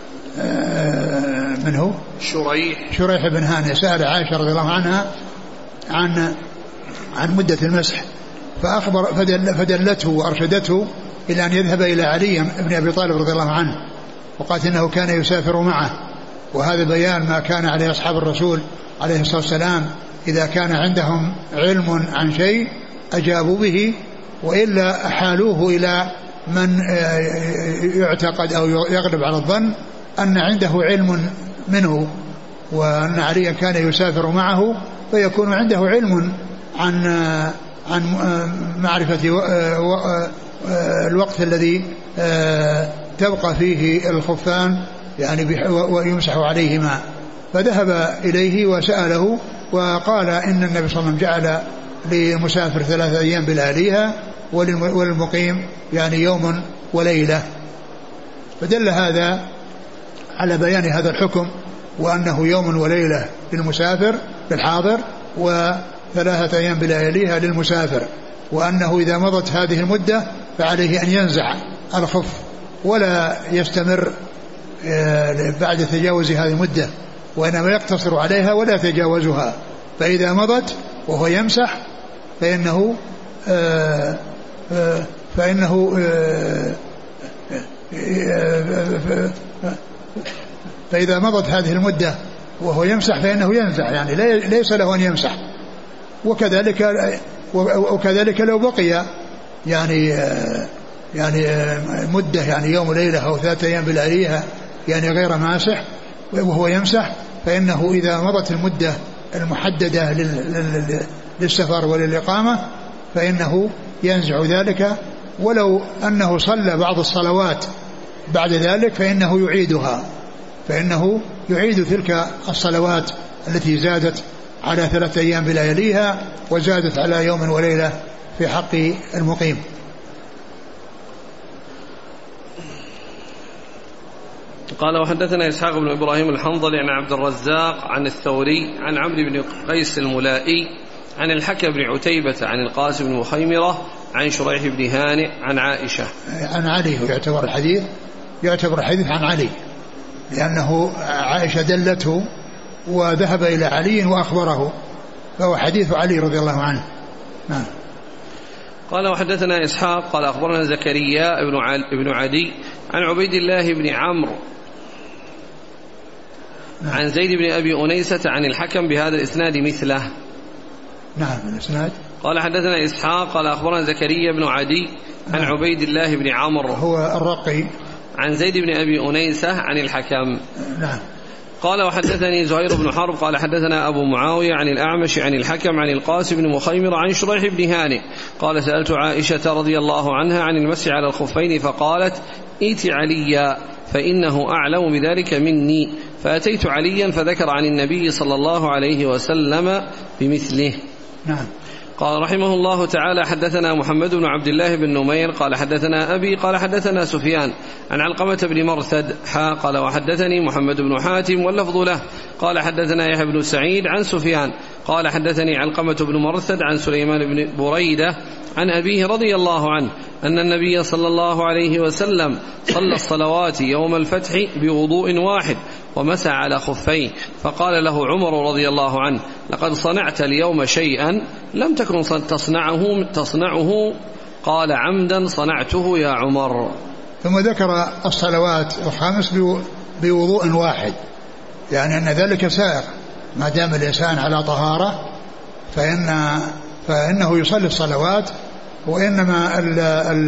من هو
شريح
شريح بن هانئ سأل عائشة رضي الله عنها عن عن مدة المسح، فأخبر فدل فدلته وأرشدته إلى أن يذهب إلى علي بن أبي طالب رضي الله عنه، وقالت إنه كان يسافر معه. وهذا بيان ما كان عليه أصحاب الرسول عليه الصلاة والسلام، إذا كان عندهم علم عن شيء أجابوا به، وإلا أحالوه إلى من يعتقد أو يغلب على الظن أن عنده علم منه، وأن عليا كان يسافر معه فيكون عنده علم عن عن معرفة الوقت الذي تبقى فيه الخفان يعني ويمسح عليهما. فذهب إليه وسأله وقال إن النبي صلى الله عليه وسلم جعل للمسافر ثلاثة أيام بلياليها وللمقيم يعني يوم وليلة. فدل هذا على بيان هذا الحكم، وأنه يوم وليلة للمسافر للحاضر وثلاثة أيام بلياليها للمسافر، وأنه إذا مضت هذه المدة فعليه أن ينزع الخف ولا يستمر بعد تجاوز هذه المدة، وإنما يقتصر عليها ولا يتجاوزها. فإذا مضت وهو يمسح فإنه آآ آآ فإنه آآ فإذا مضت هذه المدة وهو يمسح فإنه ينزع، يعني ليس له أن يمسح. وكذلك وكذلك لو بقي يعني يعني مدة يعني يوم وليلة أو ثلاثة أيام بلياليها يعني غير ماسح وهو يمسح، فإنه إذا مضت المدة المحددة للسفر وللإقامة فإنه ينزع ذلك، ولو أنه صلى بعض الصلوات بعد ذلك فإنه يعيدها فإنه يعيد تلك الصلوات التي زادت على ثلاثة أيام بلياليها وزادت على يوم وليلة في حق المقيم.
قال وحدثنا إسحاق بن إبراهيم الحنظلي عن عبد الرزاق عن الثوري عن عمرو بن قيس الملائي عن الحكم بن عتيبة عن القاسم بن مخيمرة عن شريح بن هانئ عن عائشة.
عن علي يعتبر الحديث يعتبر الحديث عن علي، لأنه عائشة دلته وذهب إلى علي وأخبره، فهو حديث علي رضي الله عنه. نعم.
قال وحدثنا إسحاق قال أخبرنا زكريا بن عدي عن عبيد الله بن عمرو عن زيد بن أبي أنيسة عن الحكم بهذا الإسناد مثله.
نعم الإسناد.
قال حدثنا إسحاق قال أخبرنا زكريا بن عدي عن نعم. عبيد الله بن عمرو
هو الرقي
عن زيد بن أبي أنيسة عن الحكم.
نعم.
قال وحدثني زهير بن حرب قال حدثنا أبو معاوية عن الأعمش عن الحكم عن القاسم بن مخيمر عن شريح بن هانئ قال سألت عائشة رضي الله عنها عن المسح على الخفين فقالت ائت عليا فإنه أعلم بذلك مني، فأتيت عليا فذكر عن النبي صلى الله عليه وسلم بمثله.
نعم.
قال رحمه الله تعالى حدثنا محمد بن عبد الله بن نمير قال حدثنا أبي قال حدثنا سفيان عن علقمة بن مرثد حا قال وحدثني محمد بن حاتم واللفظ له قال حدثنا يحيى بن سعيد عن سفيان قال حدثني علقمة بن مرثد عن سليمان بن بريدة عن أبيه رضي الله عنه أن النبي صلى الله عليه وسلم صلى الصلوات يوم الفتح بوضوء واحد ومسح على خفيه، فقال له عمر رضي الله عنه لقد صنعت اليوم شيئا لم تكن تصنعه, تصنعه قال عمدا صنعته يا عمر.
ثم ذكر الصلوات الخمس بوضوء واحد، يعني أن ذلك سائر ما دام الإنسان على طهارة فإن فإنه يصلي الصلوات، وإنما ال ال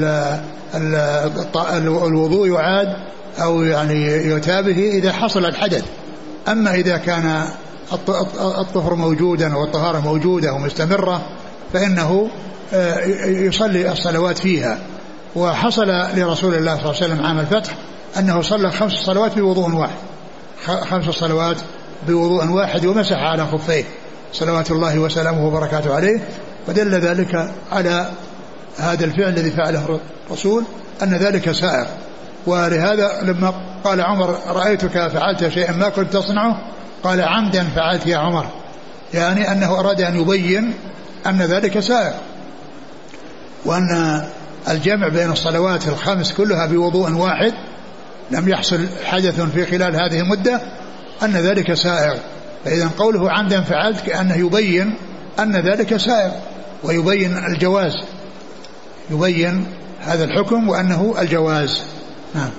ال الوضوء يعاد أو يعني يتابه إذا حصل الحدث. أما إذا كان الطهر موجودا والطهارة موجودة ومستمرة فإنه يصلي الصلوات فيها. وحصل لرسول الله صلى الله عليه وسلم عام الفتح أنه صلى خمس صلوات بوضوء واحد، خمس صلوات بوضوء واحد ومسح على خفيه صلوات الله وسلامه وبركاته عليه، ودل ذلك على هذا الفعل الذي فعله الرسول أن ذلك سائر. ولهذا لما قال عمر رأيتك فعلت شيئا ما كنت تصنعه قال عمدا فعلت يا عمر، يعني أنه أراد أن يبين أن ذلك سائر، وأن الجمع بين الصلوات الخمس كلها بوضوء واحد لم يحصل حدث في خلال هذه المدة أن ذلك سائر. فإذا قوله عمدا فعلت كأنه يبين أن ذلك سائر ويبين الجواز، يبين هذا الحكم وأنه الجواز. نعم.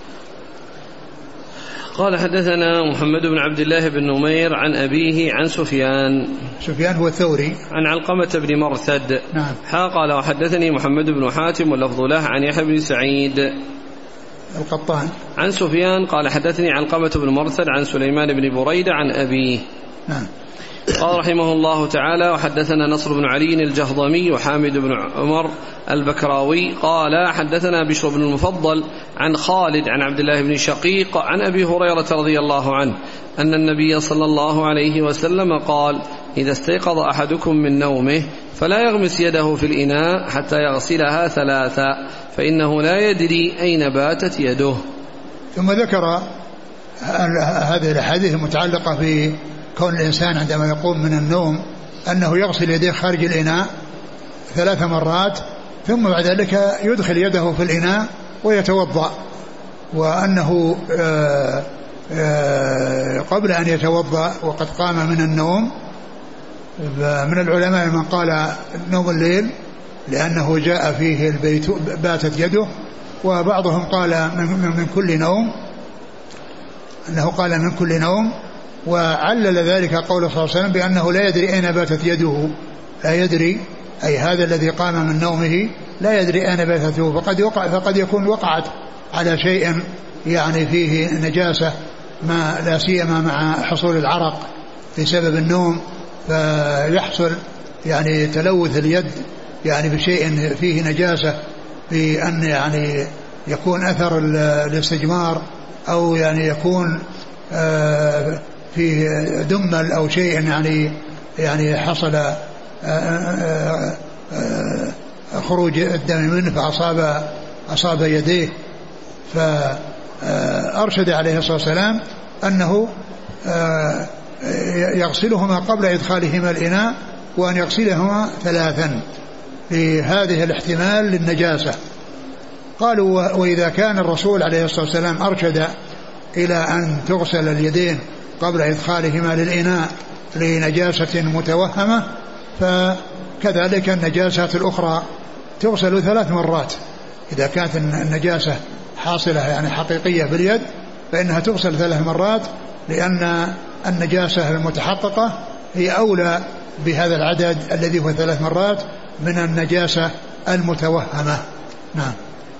قال حدثنا محمد بن عبد الله بن نمير عن أبيه عن سفيان
سفيان هو الثوري
عن علقمة بن مرثد.
نعم.
حا قال وحدثني محمد بن حاتم واللفظ له عن يحيى بن سعيد
القطان
عن سفيان قال حدثني علقمة بن مرثد عن سليمان بن بريدة عن أبيه.
نعم.
قال رحمه الله تعالى وحدثنا نصر بن علي الجهضمي وحامد بن عمر البكراوي قال حدثنا بشر بن المفضل عن خالد عن عبد الله بن شقيق عن أبي هريرة رضي الله عنه أن النبي صلى الله عليه وسلم قال إذا استيقظ أحدكم من نومه فلا يغمس يده في الإناء حتى يغسلها ثلاثا فإنه لا يدري أين باتت يده.
ثم ذكر هذه الأحاديث المتعلقة في كون الإنسان عندما يقوم من النوم أنه يغسل يديه خارج الإناء ثلاث مرات ثم بعد ذلك يدخل يده في الإناء ويتوضأ، وأنه آآ آآ قبل أن يتوضأ وقد قام من النوم. من العلماء من قال نوم الليل لأنه جاء فيه البيت باتت يده، وبعضهم قال من, من كل نوم، أنه قال من كل نوم، وعلل ذلك قول صلى الله عليه وسلم بأنه لا يدري أين باتت يده، لا يدري أي هذا الذي قام من نومه لا يدري أين باتت يده، فقد, يقع فقد يكون وقعت على شيء يعني فيه نجاسة، ما لا سيما مع حصول العرق بسبب النوم، فيحصل يعني تلوث اليد يعني بشيء فيه نجاسة، بأن يعني يكون أثر الاستجمار أو يعني يكون آه فيه دمل أو شيء يعني يعني حصل آآ آآ آآ خروج الدم منه فأصاب أصاب يديه، فأرشد عليه الصلاة والسلام أنه يغسلهما قبل إدخالهما الإناء، وأن يغسلهما ثلاثا لهذه الاحتمال للنجاسة. قالوا وإذا كان الرسول عليه الصلاة والسلام أرشد إلى أن تغسل اليدين قبل إدخالهما للإناء لنجاسة متوهمة، فكذلك النجاسات الأخرى تغسل ثلاث مرات إذا كانت النجاسة حاصلة يعني حقيقية باليد فإنها تغسل ثلاث مرات، لأن النجاسة المتحققة هي أولى بهذا العدد الذي هو ثلاث مرات من النجاسة المتوهمة. نعم.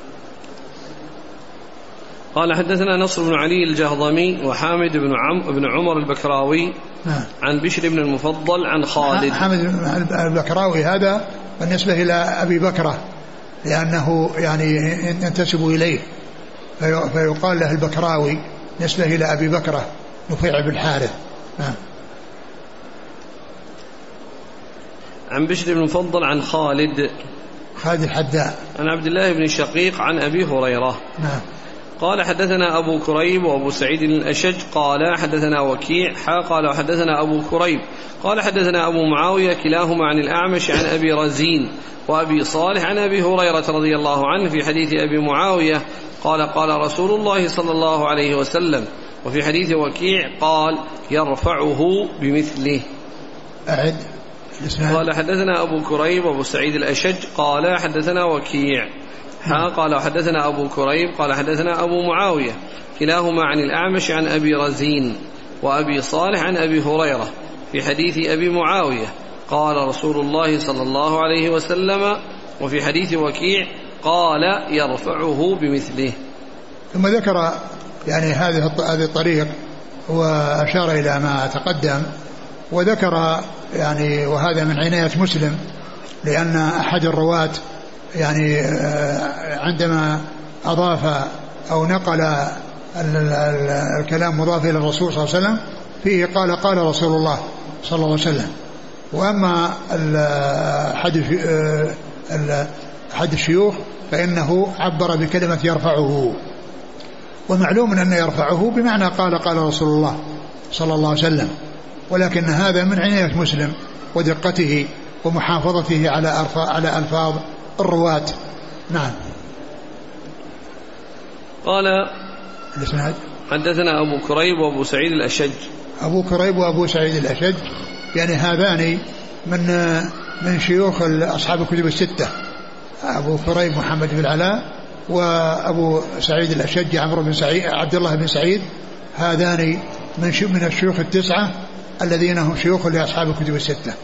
قال حدثنا نصر بن علي الجهضمي وحامد بن عم بن عمر البكراوي
نعم.
عن بشر بن المفضل عن خالد.
حامد البكراوي هذا بالنسبة إلى أبي بكرة لأنه يعني ينتسب إليه فيقال له البكراوي نسبة إلى أبي بكرة نفيع بن الحارث. نعم.
عن بشر بن المفضل عن خالد
خالد الحداء
عن عبد الله بن شقيق عن أبي هريرة.
نعم.
قال حدثنا أبو كريب وأبو سعيد الأشج قال حدثنا وكيع حا قال وحدثنا أبو كريب قال حدثنا أبو معاوية كلاهما عن الأعمش عن أبي رزين وأبي صالح عن أبي هريرة رضي الله عنه في حديث أبي معاوية قال قال رسول الله صلى الله عليه وسلم، وفي حديث وكيع قال يرفعه بمثله.
أعد.
قال حدثنا أبو كريب وأبو سعيد الأشج قال حدثنا وكيع ها قال حدثنا أبو كريب قال حدثنا أبو معاوية كلاهما عن الأعمش عن أبي رزين وأبي صالح عن أبي هريرة في حديث أبي معاوية قال رسول الله صلى الله عليه وسلم، وفي حديث وكيع قال يرفعه بمثله.
ثم ذكر يعني هذه هذه الطريق وأشار إلى ما تقدم، وذكر يعني وهذا من عناية مسلم لأن أحد الرواة يعني عندما أضاف أو نقل الكلام مضاف إلى الرسول صلى الله عليه وسلم فيه قال قال رسول الله صلى الله عليه وسلم. وأما أحد الشيوخ فإنه عبر بكلمة يرفعه، ومعلوم أن يرفعه بمعنى قال قال رسول الله صلى الله عليه وسلم، ولكن هذا من عناية مسلم ودقته ومحافظته على على ألفاظ الرواة. نعم.
قال
الاسناد
حدثنا أبو كريب وأبو سعيد الأشج.
أبو كريب وأبو سعيد الأشج يعني هذان من من شيوخ أصحاب الكتب الستة، أبو كريب محمد بن العلاء وأبو سعيد الأشج عمرو بن سعيد عبد الله بن سعيد، هذان من من الشيوخ التسعة الذين هم شيوخ لأصحاب الكتب الستة.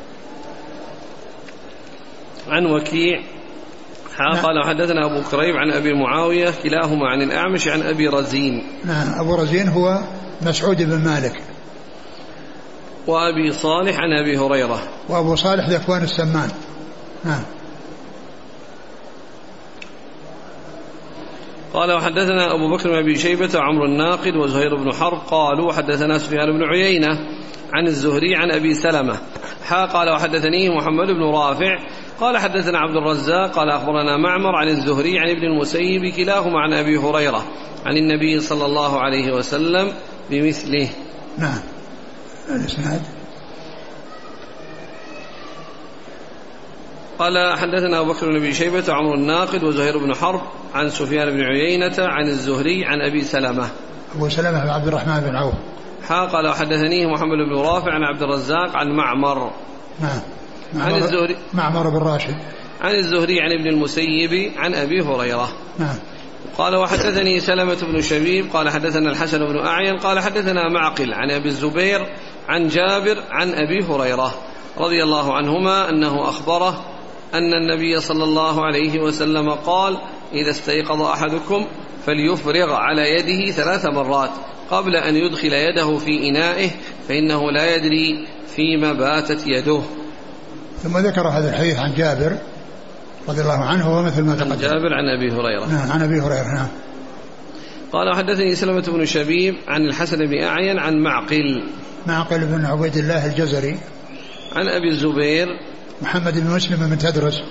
عن وكيع قال حدثنا أبو كريب عن أبي معاوية كلاهما عن الأعمش عن أبي رزين.
نعم. أبو رزين هو مسعود بن مالك.
وأبي صالح عن أبي هريرة.
وأبو صالح ذكوان السمان. نعم.
قال وحدثنا أبو بكر بن أبي شيبة وعمر الناقد وزهير بن حرب قالوا حدثنا سفيان بن عيينة عن الزهري عن أبي سلمة حا قال وحدثني محمد بن رافع قال حدثنا عبد الرزاق قال أخبرنا معمر عن الزهري عن ابن المسيب كلاهما عن أبي هريرة عن النبي صلى الله عليه وسلم بمثله.
نعم. الإسناد.
قال حدثنا أبو بكر بن أبي شيبة وعمر الناقد وزهير بن حرب عن سفيان بن عيينة عن الزهري عن أبي سلمة.
أبو سلمة بن عبد الرحمن بن عوف.
حا قال حدثنيه محمد بن رافع عن عبد الرزاق عن معمر.
نعم.
عن الزهري
معمر بن راشد
عن الزهري عن ابن المسيب عن أبي هريرة.
نعم.
قال وحدثني سلمة بن شبيب قال حدثنا الحسن بن أعين قال حدثنا معقل عن أبي الزبير عن جابر عن أبي هريرة رضي الله عنهما أنه أخبره أن النبي صلى الله عليه وسلم قال إذا استيقظ أحدكم فليفرغ على يده ثلاث مرات قبل أن يدخل يده في إنائه فإنه لا يدري فيما باتت يده.
ثم ذكر هذا الحديث عن جابر رضي الله عنه ومثل ما تقدم.
عن جابر عن أبي هريرة.
نعم. عن أبي هريرة. نعم.
قال حدثني سلمة بن شبيب عن الحسن بن أعين عن معقل
معقل بن عبيد الله الجزري
عن أبي الزبير
محمد بن مسلم بن تدرس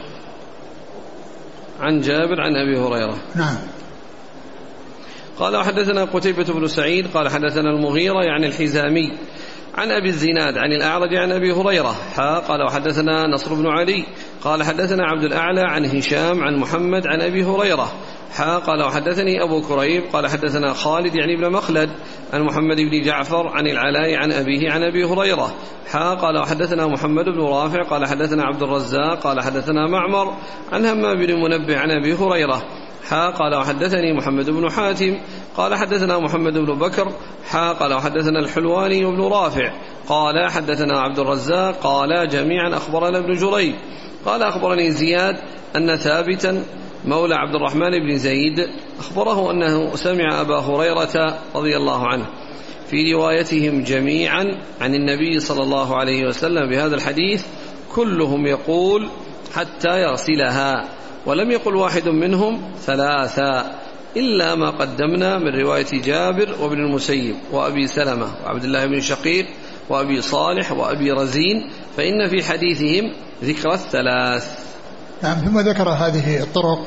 عن جابر عن أبي هريرة.
نعم.
قال وحدثنا قتيبة بن سعيد قال حدثنا المغيرة يعني الحزامي عن أبي الزناد عن الأعرج عن أبي هريرة حا قال وحدثنا نصر بن علي قال حدثنا عبد الأعلى عن هشام عن محمد عن أبي هريرة حا قال وحدثني أبو كريب قال حدثنا خالد يعني ابن مخلد عن محمد بن جعفر عن العلاء عن أبيه عن أبي هريرة حا قال وحدثنا محمد بن رافع قال حدثنا عبد الرزاق قال حدثنا معمر عن همام بن منبه عن أبي هريرة حا قال وحدثني محمد بن حاتم قال حدثنا محمد بن بكر حا قال وحدثنا الحلواني بن رافع قال حدثنا عبد الرزاق قال جميعا أخبرنا ابن جريج قال أخبرني زياد أن ثابتا مولى عبد الرحمن بن زيد أخبره أنه سمع أبا هريرة رضي الله عنه في روايتهم جميعا عن النبي صلى الله عليه وسلم بهذا الحديث كلهم يقول حتى يغسلها، ولم يقل واحد منهم ثلاثا إلا ما قدمنا من رواية جابر وابن المسيب وأبي سلمة وعبد الله بن شقيق وأبي صالح وأبي رزين، فإن في حديثهم ذكر الثلاث.
نعم. ثم ذكر هذه الطرق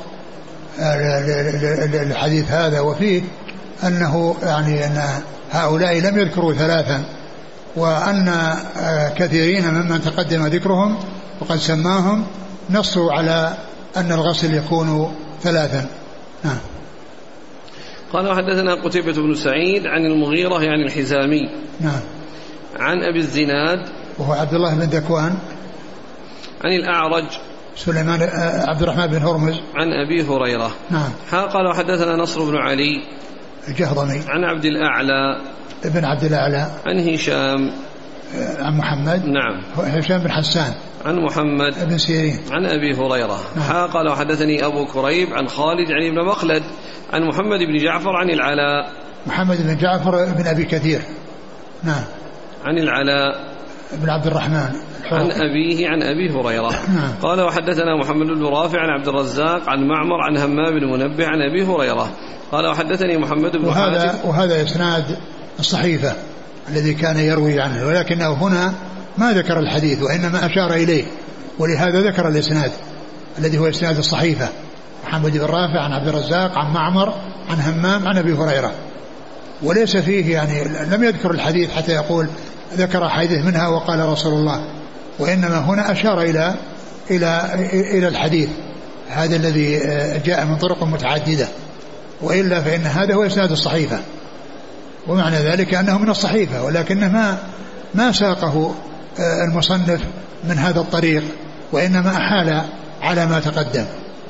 الحديث هذا، وفيه أنه يعني أن هؤلاء لم يذكروا ثلاثا، وأن كثيرين ممن تقدم ذكرهم وقد سماهم نصوا على أن الغسل يكون ثلاثا. نعم.
قال وحدثنا قتيبة بن سعيد عن المغيرة يعني الحزامي
نعم
عن أبي الزناد
وهو عبد الله بن ذكوان
عن الأعرج
سليمان عبد الرحمن بن هرمز
عن أبي هريرة
نعم.
قال وحدثنا نصر بن علي
الجهضمي
عن عبد الأعلى
ابن عبد الأعلى
عن هشام
عن محمد
نعم
هشام بن حسان
عن محمد
بن سيرين
عن أبي هريرة نعم. قال وحدثني أبو كريب عن خالد عن ابن مخلد عن محمد بن جعفر عن العلاء
محمد بن جعفر بن أبي كثير نعم
عن العلاء
بن عبد الرحمن
عن أبيه عن أبي هريرة
نعم.
قال وحدثنا محمد بن رافع عن عبد الرزاق عن معمر عن همام بن منبه عن أبي هريرة قال وحدثني محمد بن
وهذا,
حاتم
وهذا إسناد الصحيفة الذي كان يروي عنه، ولكنه هنا ما ذكر الحديث وإنما أشار إليه، ولهذا ذكر الإسناد الذي هو إسناد الصحيفة محمد بن رافع عن عبد الرزاق عن معمر عن همام عن أبي هريرة، وليس فيه يعني لم يذكر الحديث حتى يقول ذكر حديث منها وقال رسول الله، وإنما هنا أشار إلى إلى إلى الحديث هذا الذي جاء من طرق متعددة، وإلا فإن هذا هو إسناد الصحيفة، ومعنى ذلك أنه من الصحيفة، ولكنه ما ما ساقه المصنف من هذا الطريق، وإنما أحال على ما تقدم.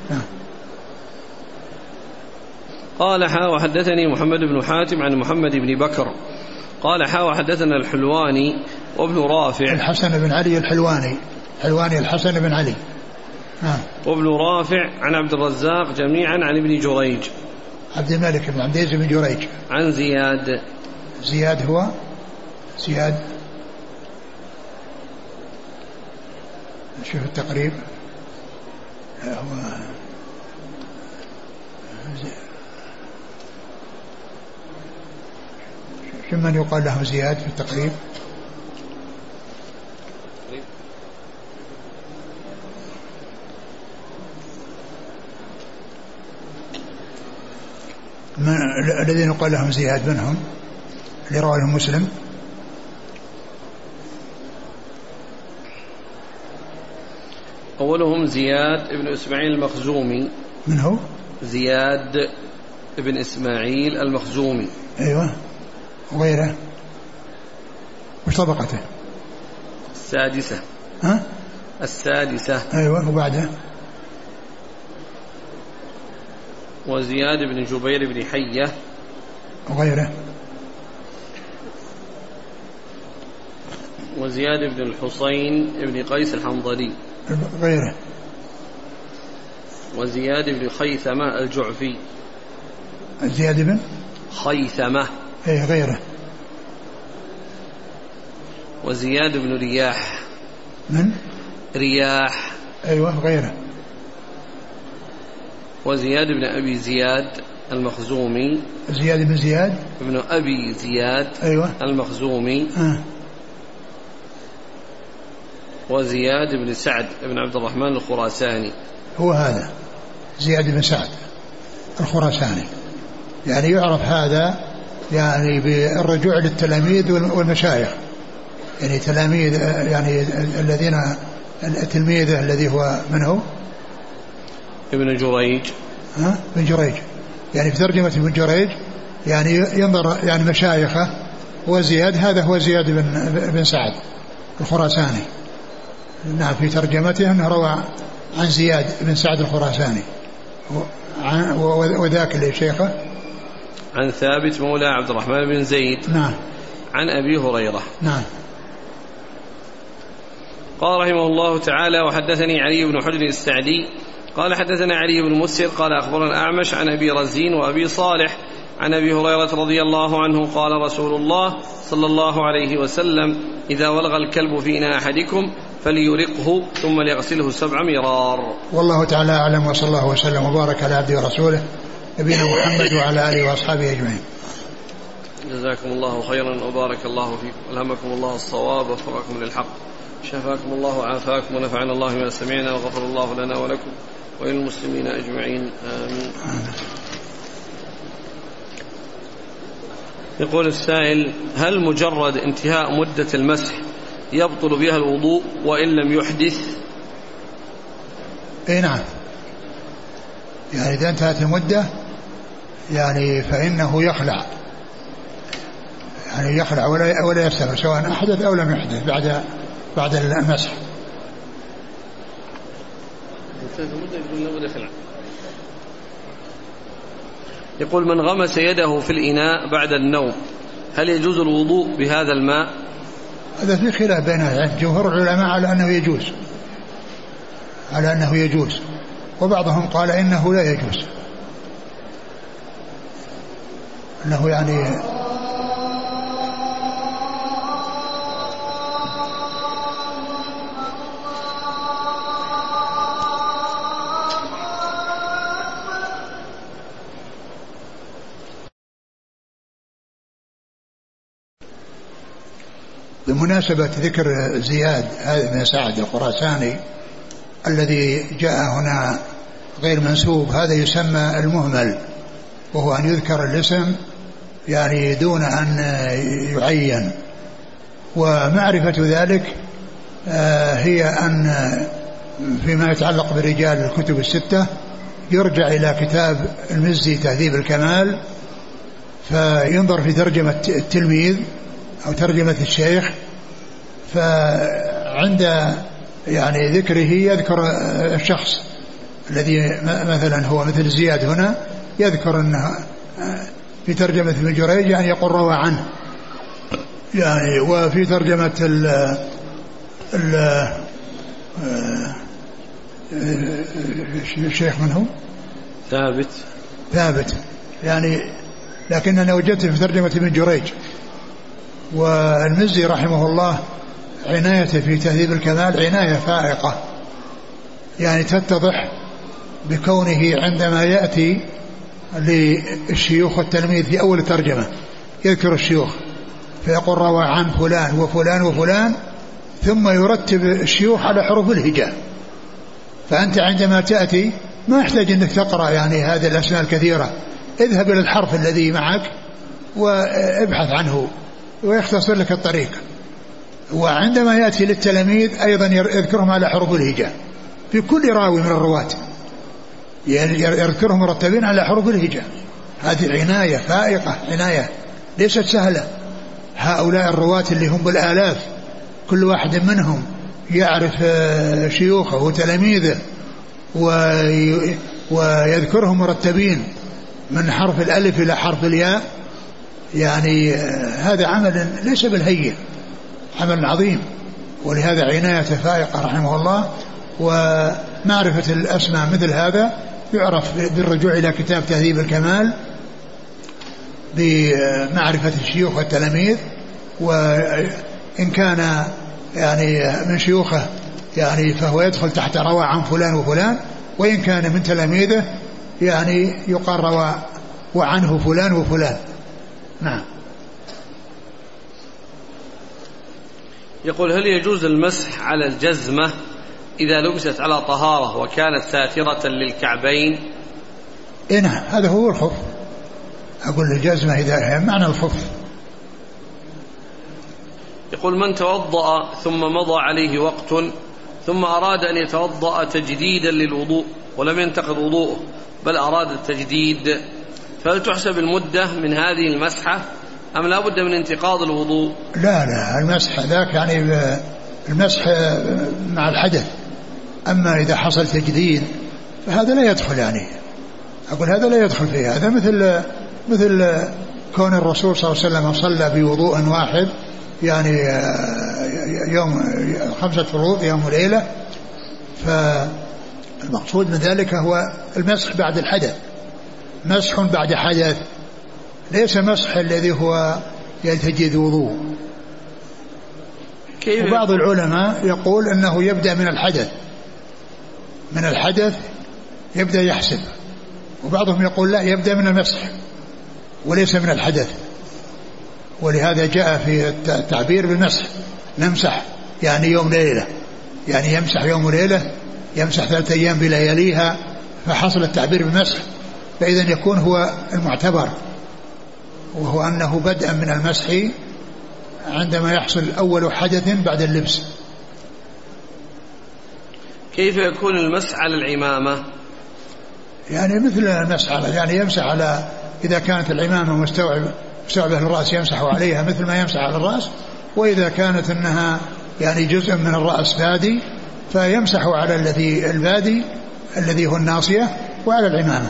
قال حا وحدثني محمد بن حاتم عن محمد بن بكر قال حا وحدثنا الحلواني وابن رافع
الحسن بن علي الحلواني حلواني الحسن بن علي آه.
وابن رافع عن عبد الرزاق جميعا عن ابن جريج
عبد الملك بن عبد العزيز بن جريج
عن زياد
زياد هو زياد شوف التقريب هو شو من يقال له زياد في التقريب من الذين يقال لهم زياد منهم اللي رواه مسلم؟
أولهم زياد ابن إسماعيل المخزومي.
من هو؟
زياد ابن إسماعيل المخزومي.
أيوة. وغيره وش طبقته؟
السادسة.
ها؟
السادسة.
أيوة. وبعده؟
وزياد بن جبير بن حية.
وغيره؟
وزياد بن الحسين بن قيس الحنظلي.
غيره؟
وزياد بن خيثمة الجعفي.
زياد بن
خيثمة.
ايه. غيره؟
وزياد بن رياح.
من؟
رياح.
ايوه. غيره؟
وزياد بن أبي زياد المخزومي.
زياد بن زياد
ابن أبي زياد.
أيوة.
المخزومي.
آه.
وزياد بن سعد بن عبد الرحمن الخراساني.
هو هذا زياد بن سعد الخراساني، يعني يعرف هذا يعني بالرجوع للتلاميذ والمشايخ، يعني تلاميذ يعني الذين التلميذ الذي هو من هو؟
ابن جريج.
ها؟ ابن جريج، يعني في ترجمة ابن جريج يعني ينظر يعني مشايخه، وزياد هذا هو زياد بن بن سعد الخراساني. نعم. في ترجمته أنه روى عن زياد بن سعد الخراساني. وذاك اللي شيخه
عن ثابت مولى عبد الرحمن بن زيد.
نعم.
عن أبي هريرة.
نعم.
قال رحمه الله تعالى: وحدثني علي بن حجر السعدي قال حدثنا علي بن مسر قال أخبرنا أعمش عن أبي رزين وأبي صالح عن أبي هريرة رضي الله عنه قال رسول الله صلى الله عليه وسلم: إذا ولغ الكلب في إناء أحدكم فليرقه ثم ليغسله سبع مرار.
والله تعالى أعلم، وصلى الله وسلم وبارك على عبده ورسوله نبينا محمد وعلى آله وأصحابه أجمعين.
جزاكم الله خيرا وبارك الله فيكم، ألهمكم الله الصواب ووفقكم للحق، شفاكم الله وعافاكم، ونفعنا الله ما سمعنا، وغفر الله لنا ولكم وللمسلمين أجمعين، آمين. يقول السائل: هل مجرد انتهاء مدة المسح يبطل بها الوضوء وإن لم يحدث؟
اي نعم، يعني إذا انتهت المدة يعني فإنه يخلع، يعني يخلع ولا ولا يستمر سواء أحدث أو لم يحدث بعد بعد المسح.
يقول: من غمس يده في الإناء بعد النوم هل يجوز الوضوء بهذا الماء؟
هذا في خلاف بين العلماء، جمهور العلماء على أنه يجوز، على أنه يجوز، وبعضهم قال إنه لا يجوز، أنه يعني بمناسبة ذكر زياد هذا بن سعد الخراساني الذي جاء هنا غير منسوب، هذا يسمى المهمل، وهو أن يذكر الاسم يعني دون أن يعين. ومعرفة ذلك هي أن فيما يتعلق برجال الكتب الستة يرجع إلى كتاب المزي تهذيب الكمال، فينظر في ترجمة التلميذ أو ترجمة الشيخ، فعند يعني ذكره يذكر الشخص الذي مثلا هو مثل زياد هنا، يذكر أنه في ترجمة ابن جريج يعني يقول روى عنه يعني، وفي ترجمة ال ال الشيخ من هو؟
ثابت
ثابت يعني، لكن أنا وجدت في ترجمة ابن جريج. والمزي رحمه الله عنايته في تهذيب الكمال عناية فائقة، يعني تتضح بكونه عندما يأتي للشيوخ والتلميذ في أول الترجمة يذكر الشيوخ فيقول روى عن فلان وفلان وفلان، ثم يرتب الشيوخ على حروف الهجاء. فأنت عندما تأتي ما يحتاج أنك تقرأ يعني هذه الأسماء الكثيرة، اذهب إلى الحرف الذي معك وابحث عنه ويختصر لك الطريق. وعندما يأتي للتلاميذ أيضا يذكرهم على حروف الهجاء في كل راوي من الرواة، يذكرهم مرتبين على حروف الهجاء. هذه عناية فائقة، عناية ليست سهلة. هؤلاء الرواة اللي هم بالآلاف كل واحد منهم يعرف شيوخه وتلاميذه ويذكرهم مرتبين من حرف الألف إلى حرف الياء، يعني هذا عمل ليس بالهين، عمل عظيم. ولهذا عناية فائقة رحمه الله. ومعرفة الأسماء مثل هذا يعرف بالرجوع إلى كتاب تهذيب الكمال بمعرفة الشيوخ والتلاميذ، وإن كان يعني من شيوخه يعني فهو يدخل تحت روى عن فلان وفلان، وإن كان من تلاميذه يعني يقال روى وعنه فلان وفلان. نعم.
يقول: هل يجوز المسح على الجزمة إذا لبست على طهارة وكانت ساترة للكعبين؟
إيه نعم، هذا هو الخف. أقول الجزمة إذا معنى الخف.
يقول: من توضأ ثم مضى عليه وقت ثم أراد أن يتوضأ تجديدا للوضوء ولم ينتقض وضوءه بل أراد التجديد، فهل تحسب المدة من هذه المسحة أم لا بد من انتقاض الوضوء؟
لا لا، المسح ذاك يعني المسح مع الحدث. أما إذا حصل تجديد فهذا لا يدخل يعني أقول هذا لا يدخل فيه. هذا مثل مثل كون الرسول صلى الله عليه وسلم صلى بوضوء واحد يعني يوم خمسة فروض يوم وليلة، فالمقصود من ذلك هو المسح بعد الحدث، مسح بعد حدث، ليس مسح الذي هو يتجد وضوء. وبعض العلماء يقول أنه يبدأ من الحدث، من الحدث يبدأ يحسب، وبعضهم يقول لا، يبدأ من المسح وليس من الحدث. ولهذا جاء في التعبير بالمسح، نمسح يعني يوم ليلة، يعني يمسح يوم وليلة، يمسح ثلاثة أيام بلياليها، فحصل التعبير بالمسح. فإذا يكون هو المعتبر، وهو أنه بدءا من المسح عندما يحصل أول حدث بعد اللبس.
كيف يكون المسح على العمامة؟
يعني مثل المسح على، يعني يمسح على، إذا كانت العمامة مستوعبة مستوعبة للرأس يمسح عليها مثل ما يمسح على الرأس، وإذا كانت أنها يعني جزء من الرأس بادي فيمسح على الذي البادي الذي هو الناصية وعلى العمامة.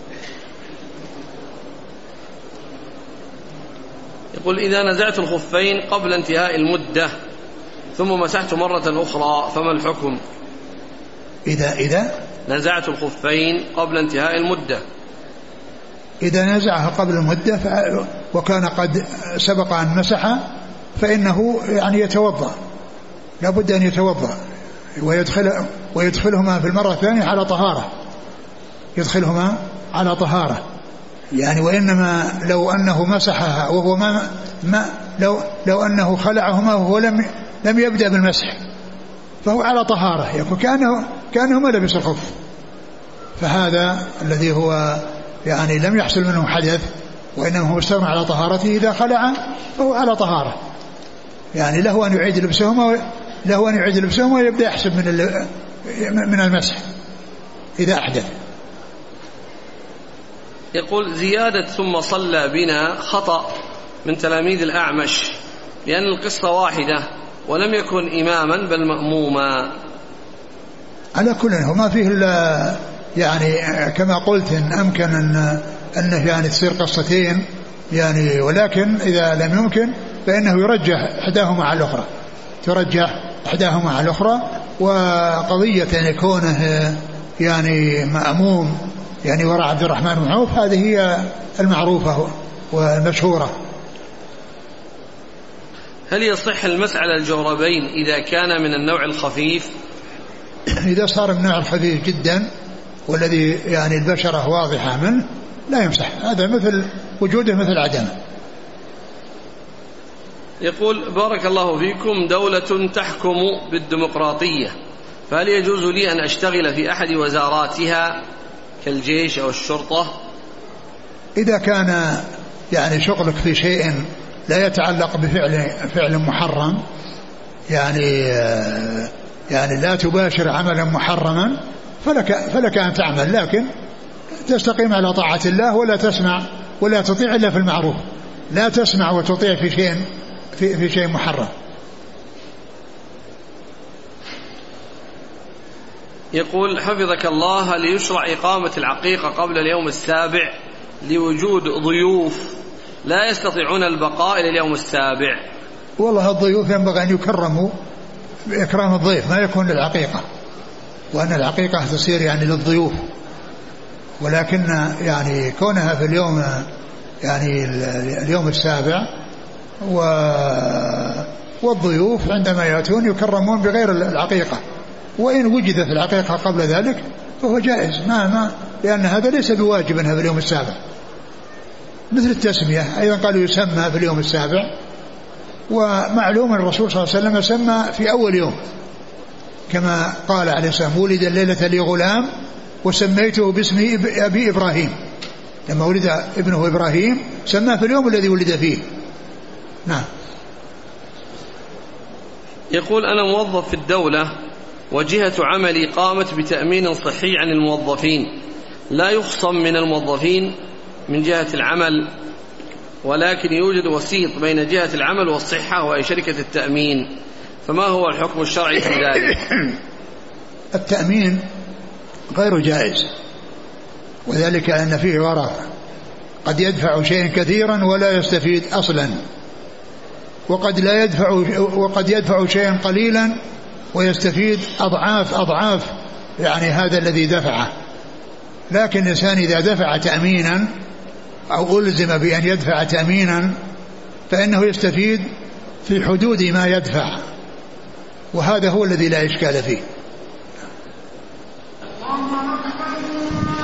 يقول إذا نزعت الخفين قبل انتهاء المدة ثم مسحت مرة أخرى فما الحكم؟
إذا إذا
نزعت الخفين قبل انتهاء المدة،
إذا نزعها قبل المدة وكان قد سبق أن مسح فإنه يعني يتوضأ، لابد أن يتوضأ ويدخل ويدخلهما في المرة الثانية على طهارة، يدخلهما على طهارة يعني. وإنما لو أنه مسحها وهو ما, ما لو لو أنه خلعهما وهو لم لم يبدأ بالمسح فهو على طهارة، يكون كأنه كأنه ما لبس الخف، فهذا الذي هو يعني لم يحصل منه حدث وإنما هو استغنى على طهارته. إذا خلع فهو على طهارة، يعني له أن يعيد لبسهما له أن يعيد لبسهما ويبدأ يحسب من من المسح إذا أحدث.
يقول زيادة ثم صلى بنا خطأ من تلاميذ الأعمش لأن القصة واحدة ولم يكن إماما بل مأموما.
على كل هو ما فيه إلا يعني كما قلت إن أمكن أن أنه يعني تصير قصتين يعني، ولكن إذا لم يمكن فإنه يرجح إحداهما على الأخرى، ترجح إحداهما على الأخرى. وقضية أن يكونه يعني مأموم يعني وراء عبد الرحمن بن عوف هذه هي المعروفة والمشهورة.
هل يصح المسح على الجوربين إذا كان من النوع الخفيف؟
إذا صار من النوع الخفيف جدا والذي يعني البشرة واضحة منه لا يمسح، هذا مثل وجوده مثل عدمه.
يقول بارك الله فيكم، دولة تحكم بالديمقراطية، فهل يجوز لي أن أشتغل في أحد وزاراتها كالجيش أو الشرطة؟
إذا كان يعني شغلك في شيء لا يتعلق بفعل فعل محرم، يعني يعني لا تباشر عملا محرما، فلك فلك أن تعمل، لكن تستقيم على طاعة الله ولا تسمع ولا تطيع إلا في المعروف، لا تسمع وتطيع في شيء في, في شيء محرم.
يقول حفظك الله، هل يشرع إقامة العقيقة قبل اليوم السابع لوجود ضيوف لا يستطيعون البقاء إلى اليوم السابع؟
والله الضيوف ينبغي أن يكرموا بإكرام الضيف، ما يكون للعقيقة، وأن العقيقة تصير يعني للضيوف، ولكن يعني كونها في اليوم يعني اليوم السابع والضيوف عندما يأتون يكرمون بغير العقيقة، وإن وجدت العقيقة قبل ذلك فهو جائز، ما ما لأن هذا ليس بواجب في اليوم السابع. مثل التسمية أيضا قالوا يسمى في اليوم السابع، ومعلوم الرسول صلى الله عليه وسلم سمى في أول يوم كما قال عليه السلام: ولد الليلة لي غلام وسميته باسم أبي إبراهيم، لما ولد ابنه إبراهيم سماه في اليوم الذي ولد فيه. نعم.
يقول أنا موظف في الدولة وجهة عملي قامت بتأمين صحي عن الموظفين، لا يخصم من الموظفين من جهة العمل، ولكن يوجد وسيط بين جهة العمل والصحة وهي شركة التأمين، فما هو الحكم الشرعي في ذلك؟
التأمين غير جائز، وذلك أن فيه غرر، قد يدفع شيئا كثيرا ولا يستفيد أصلا، وقد لا يدفع وقد يدفع شيئا قليلا ويستفيد أضعاف أضعاف يعني هذا الذي دفعه. لكن الإنسان إذا دفع تأمينا أو ألزم بأن يدفع تأمينا فإنه يستفيد في حدود ما يدفع، وهذا هو الذي لا إشكال فيه.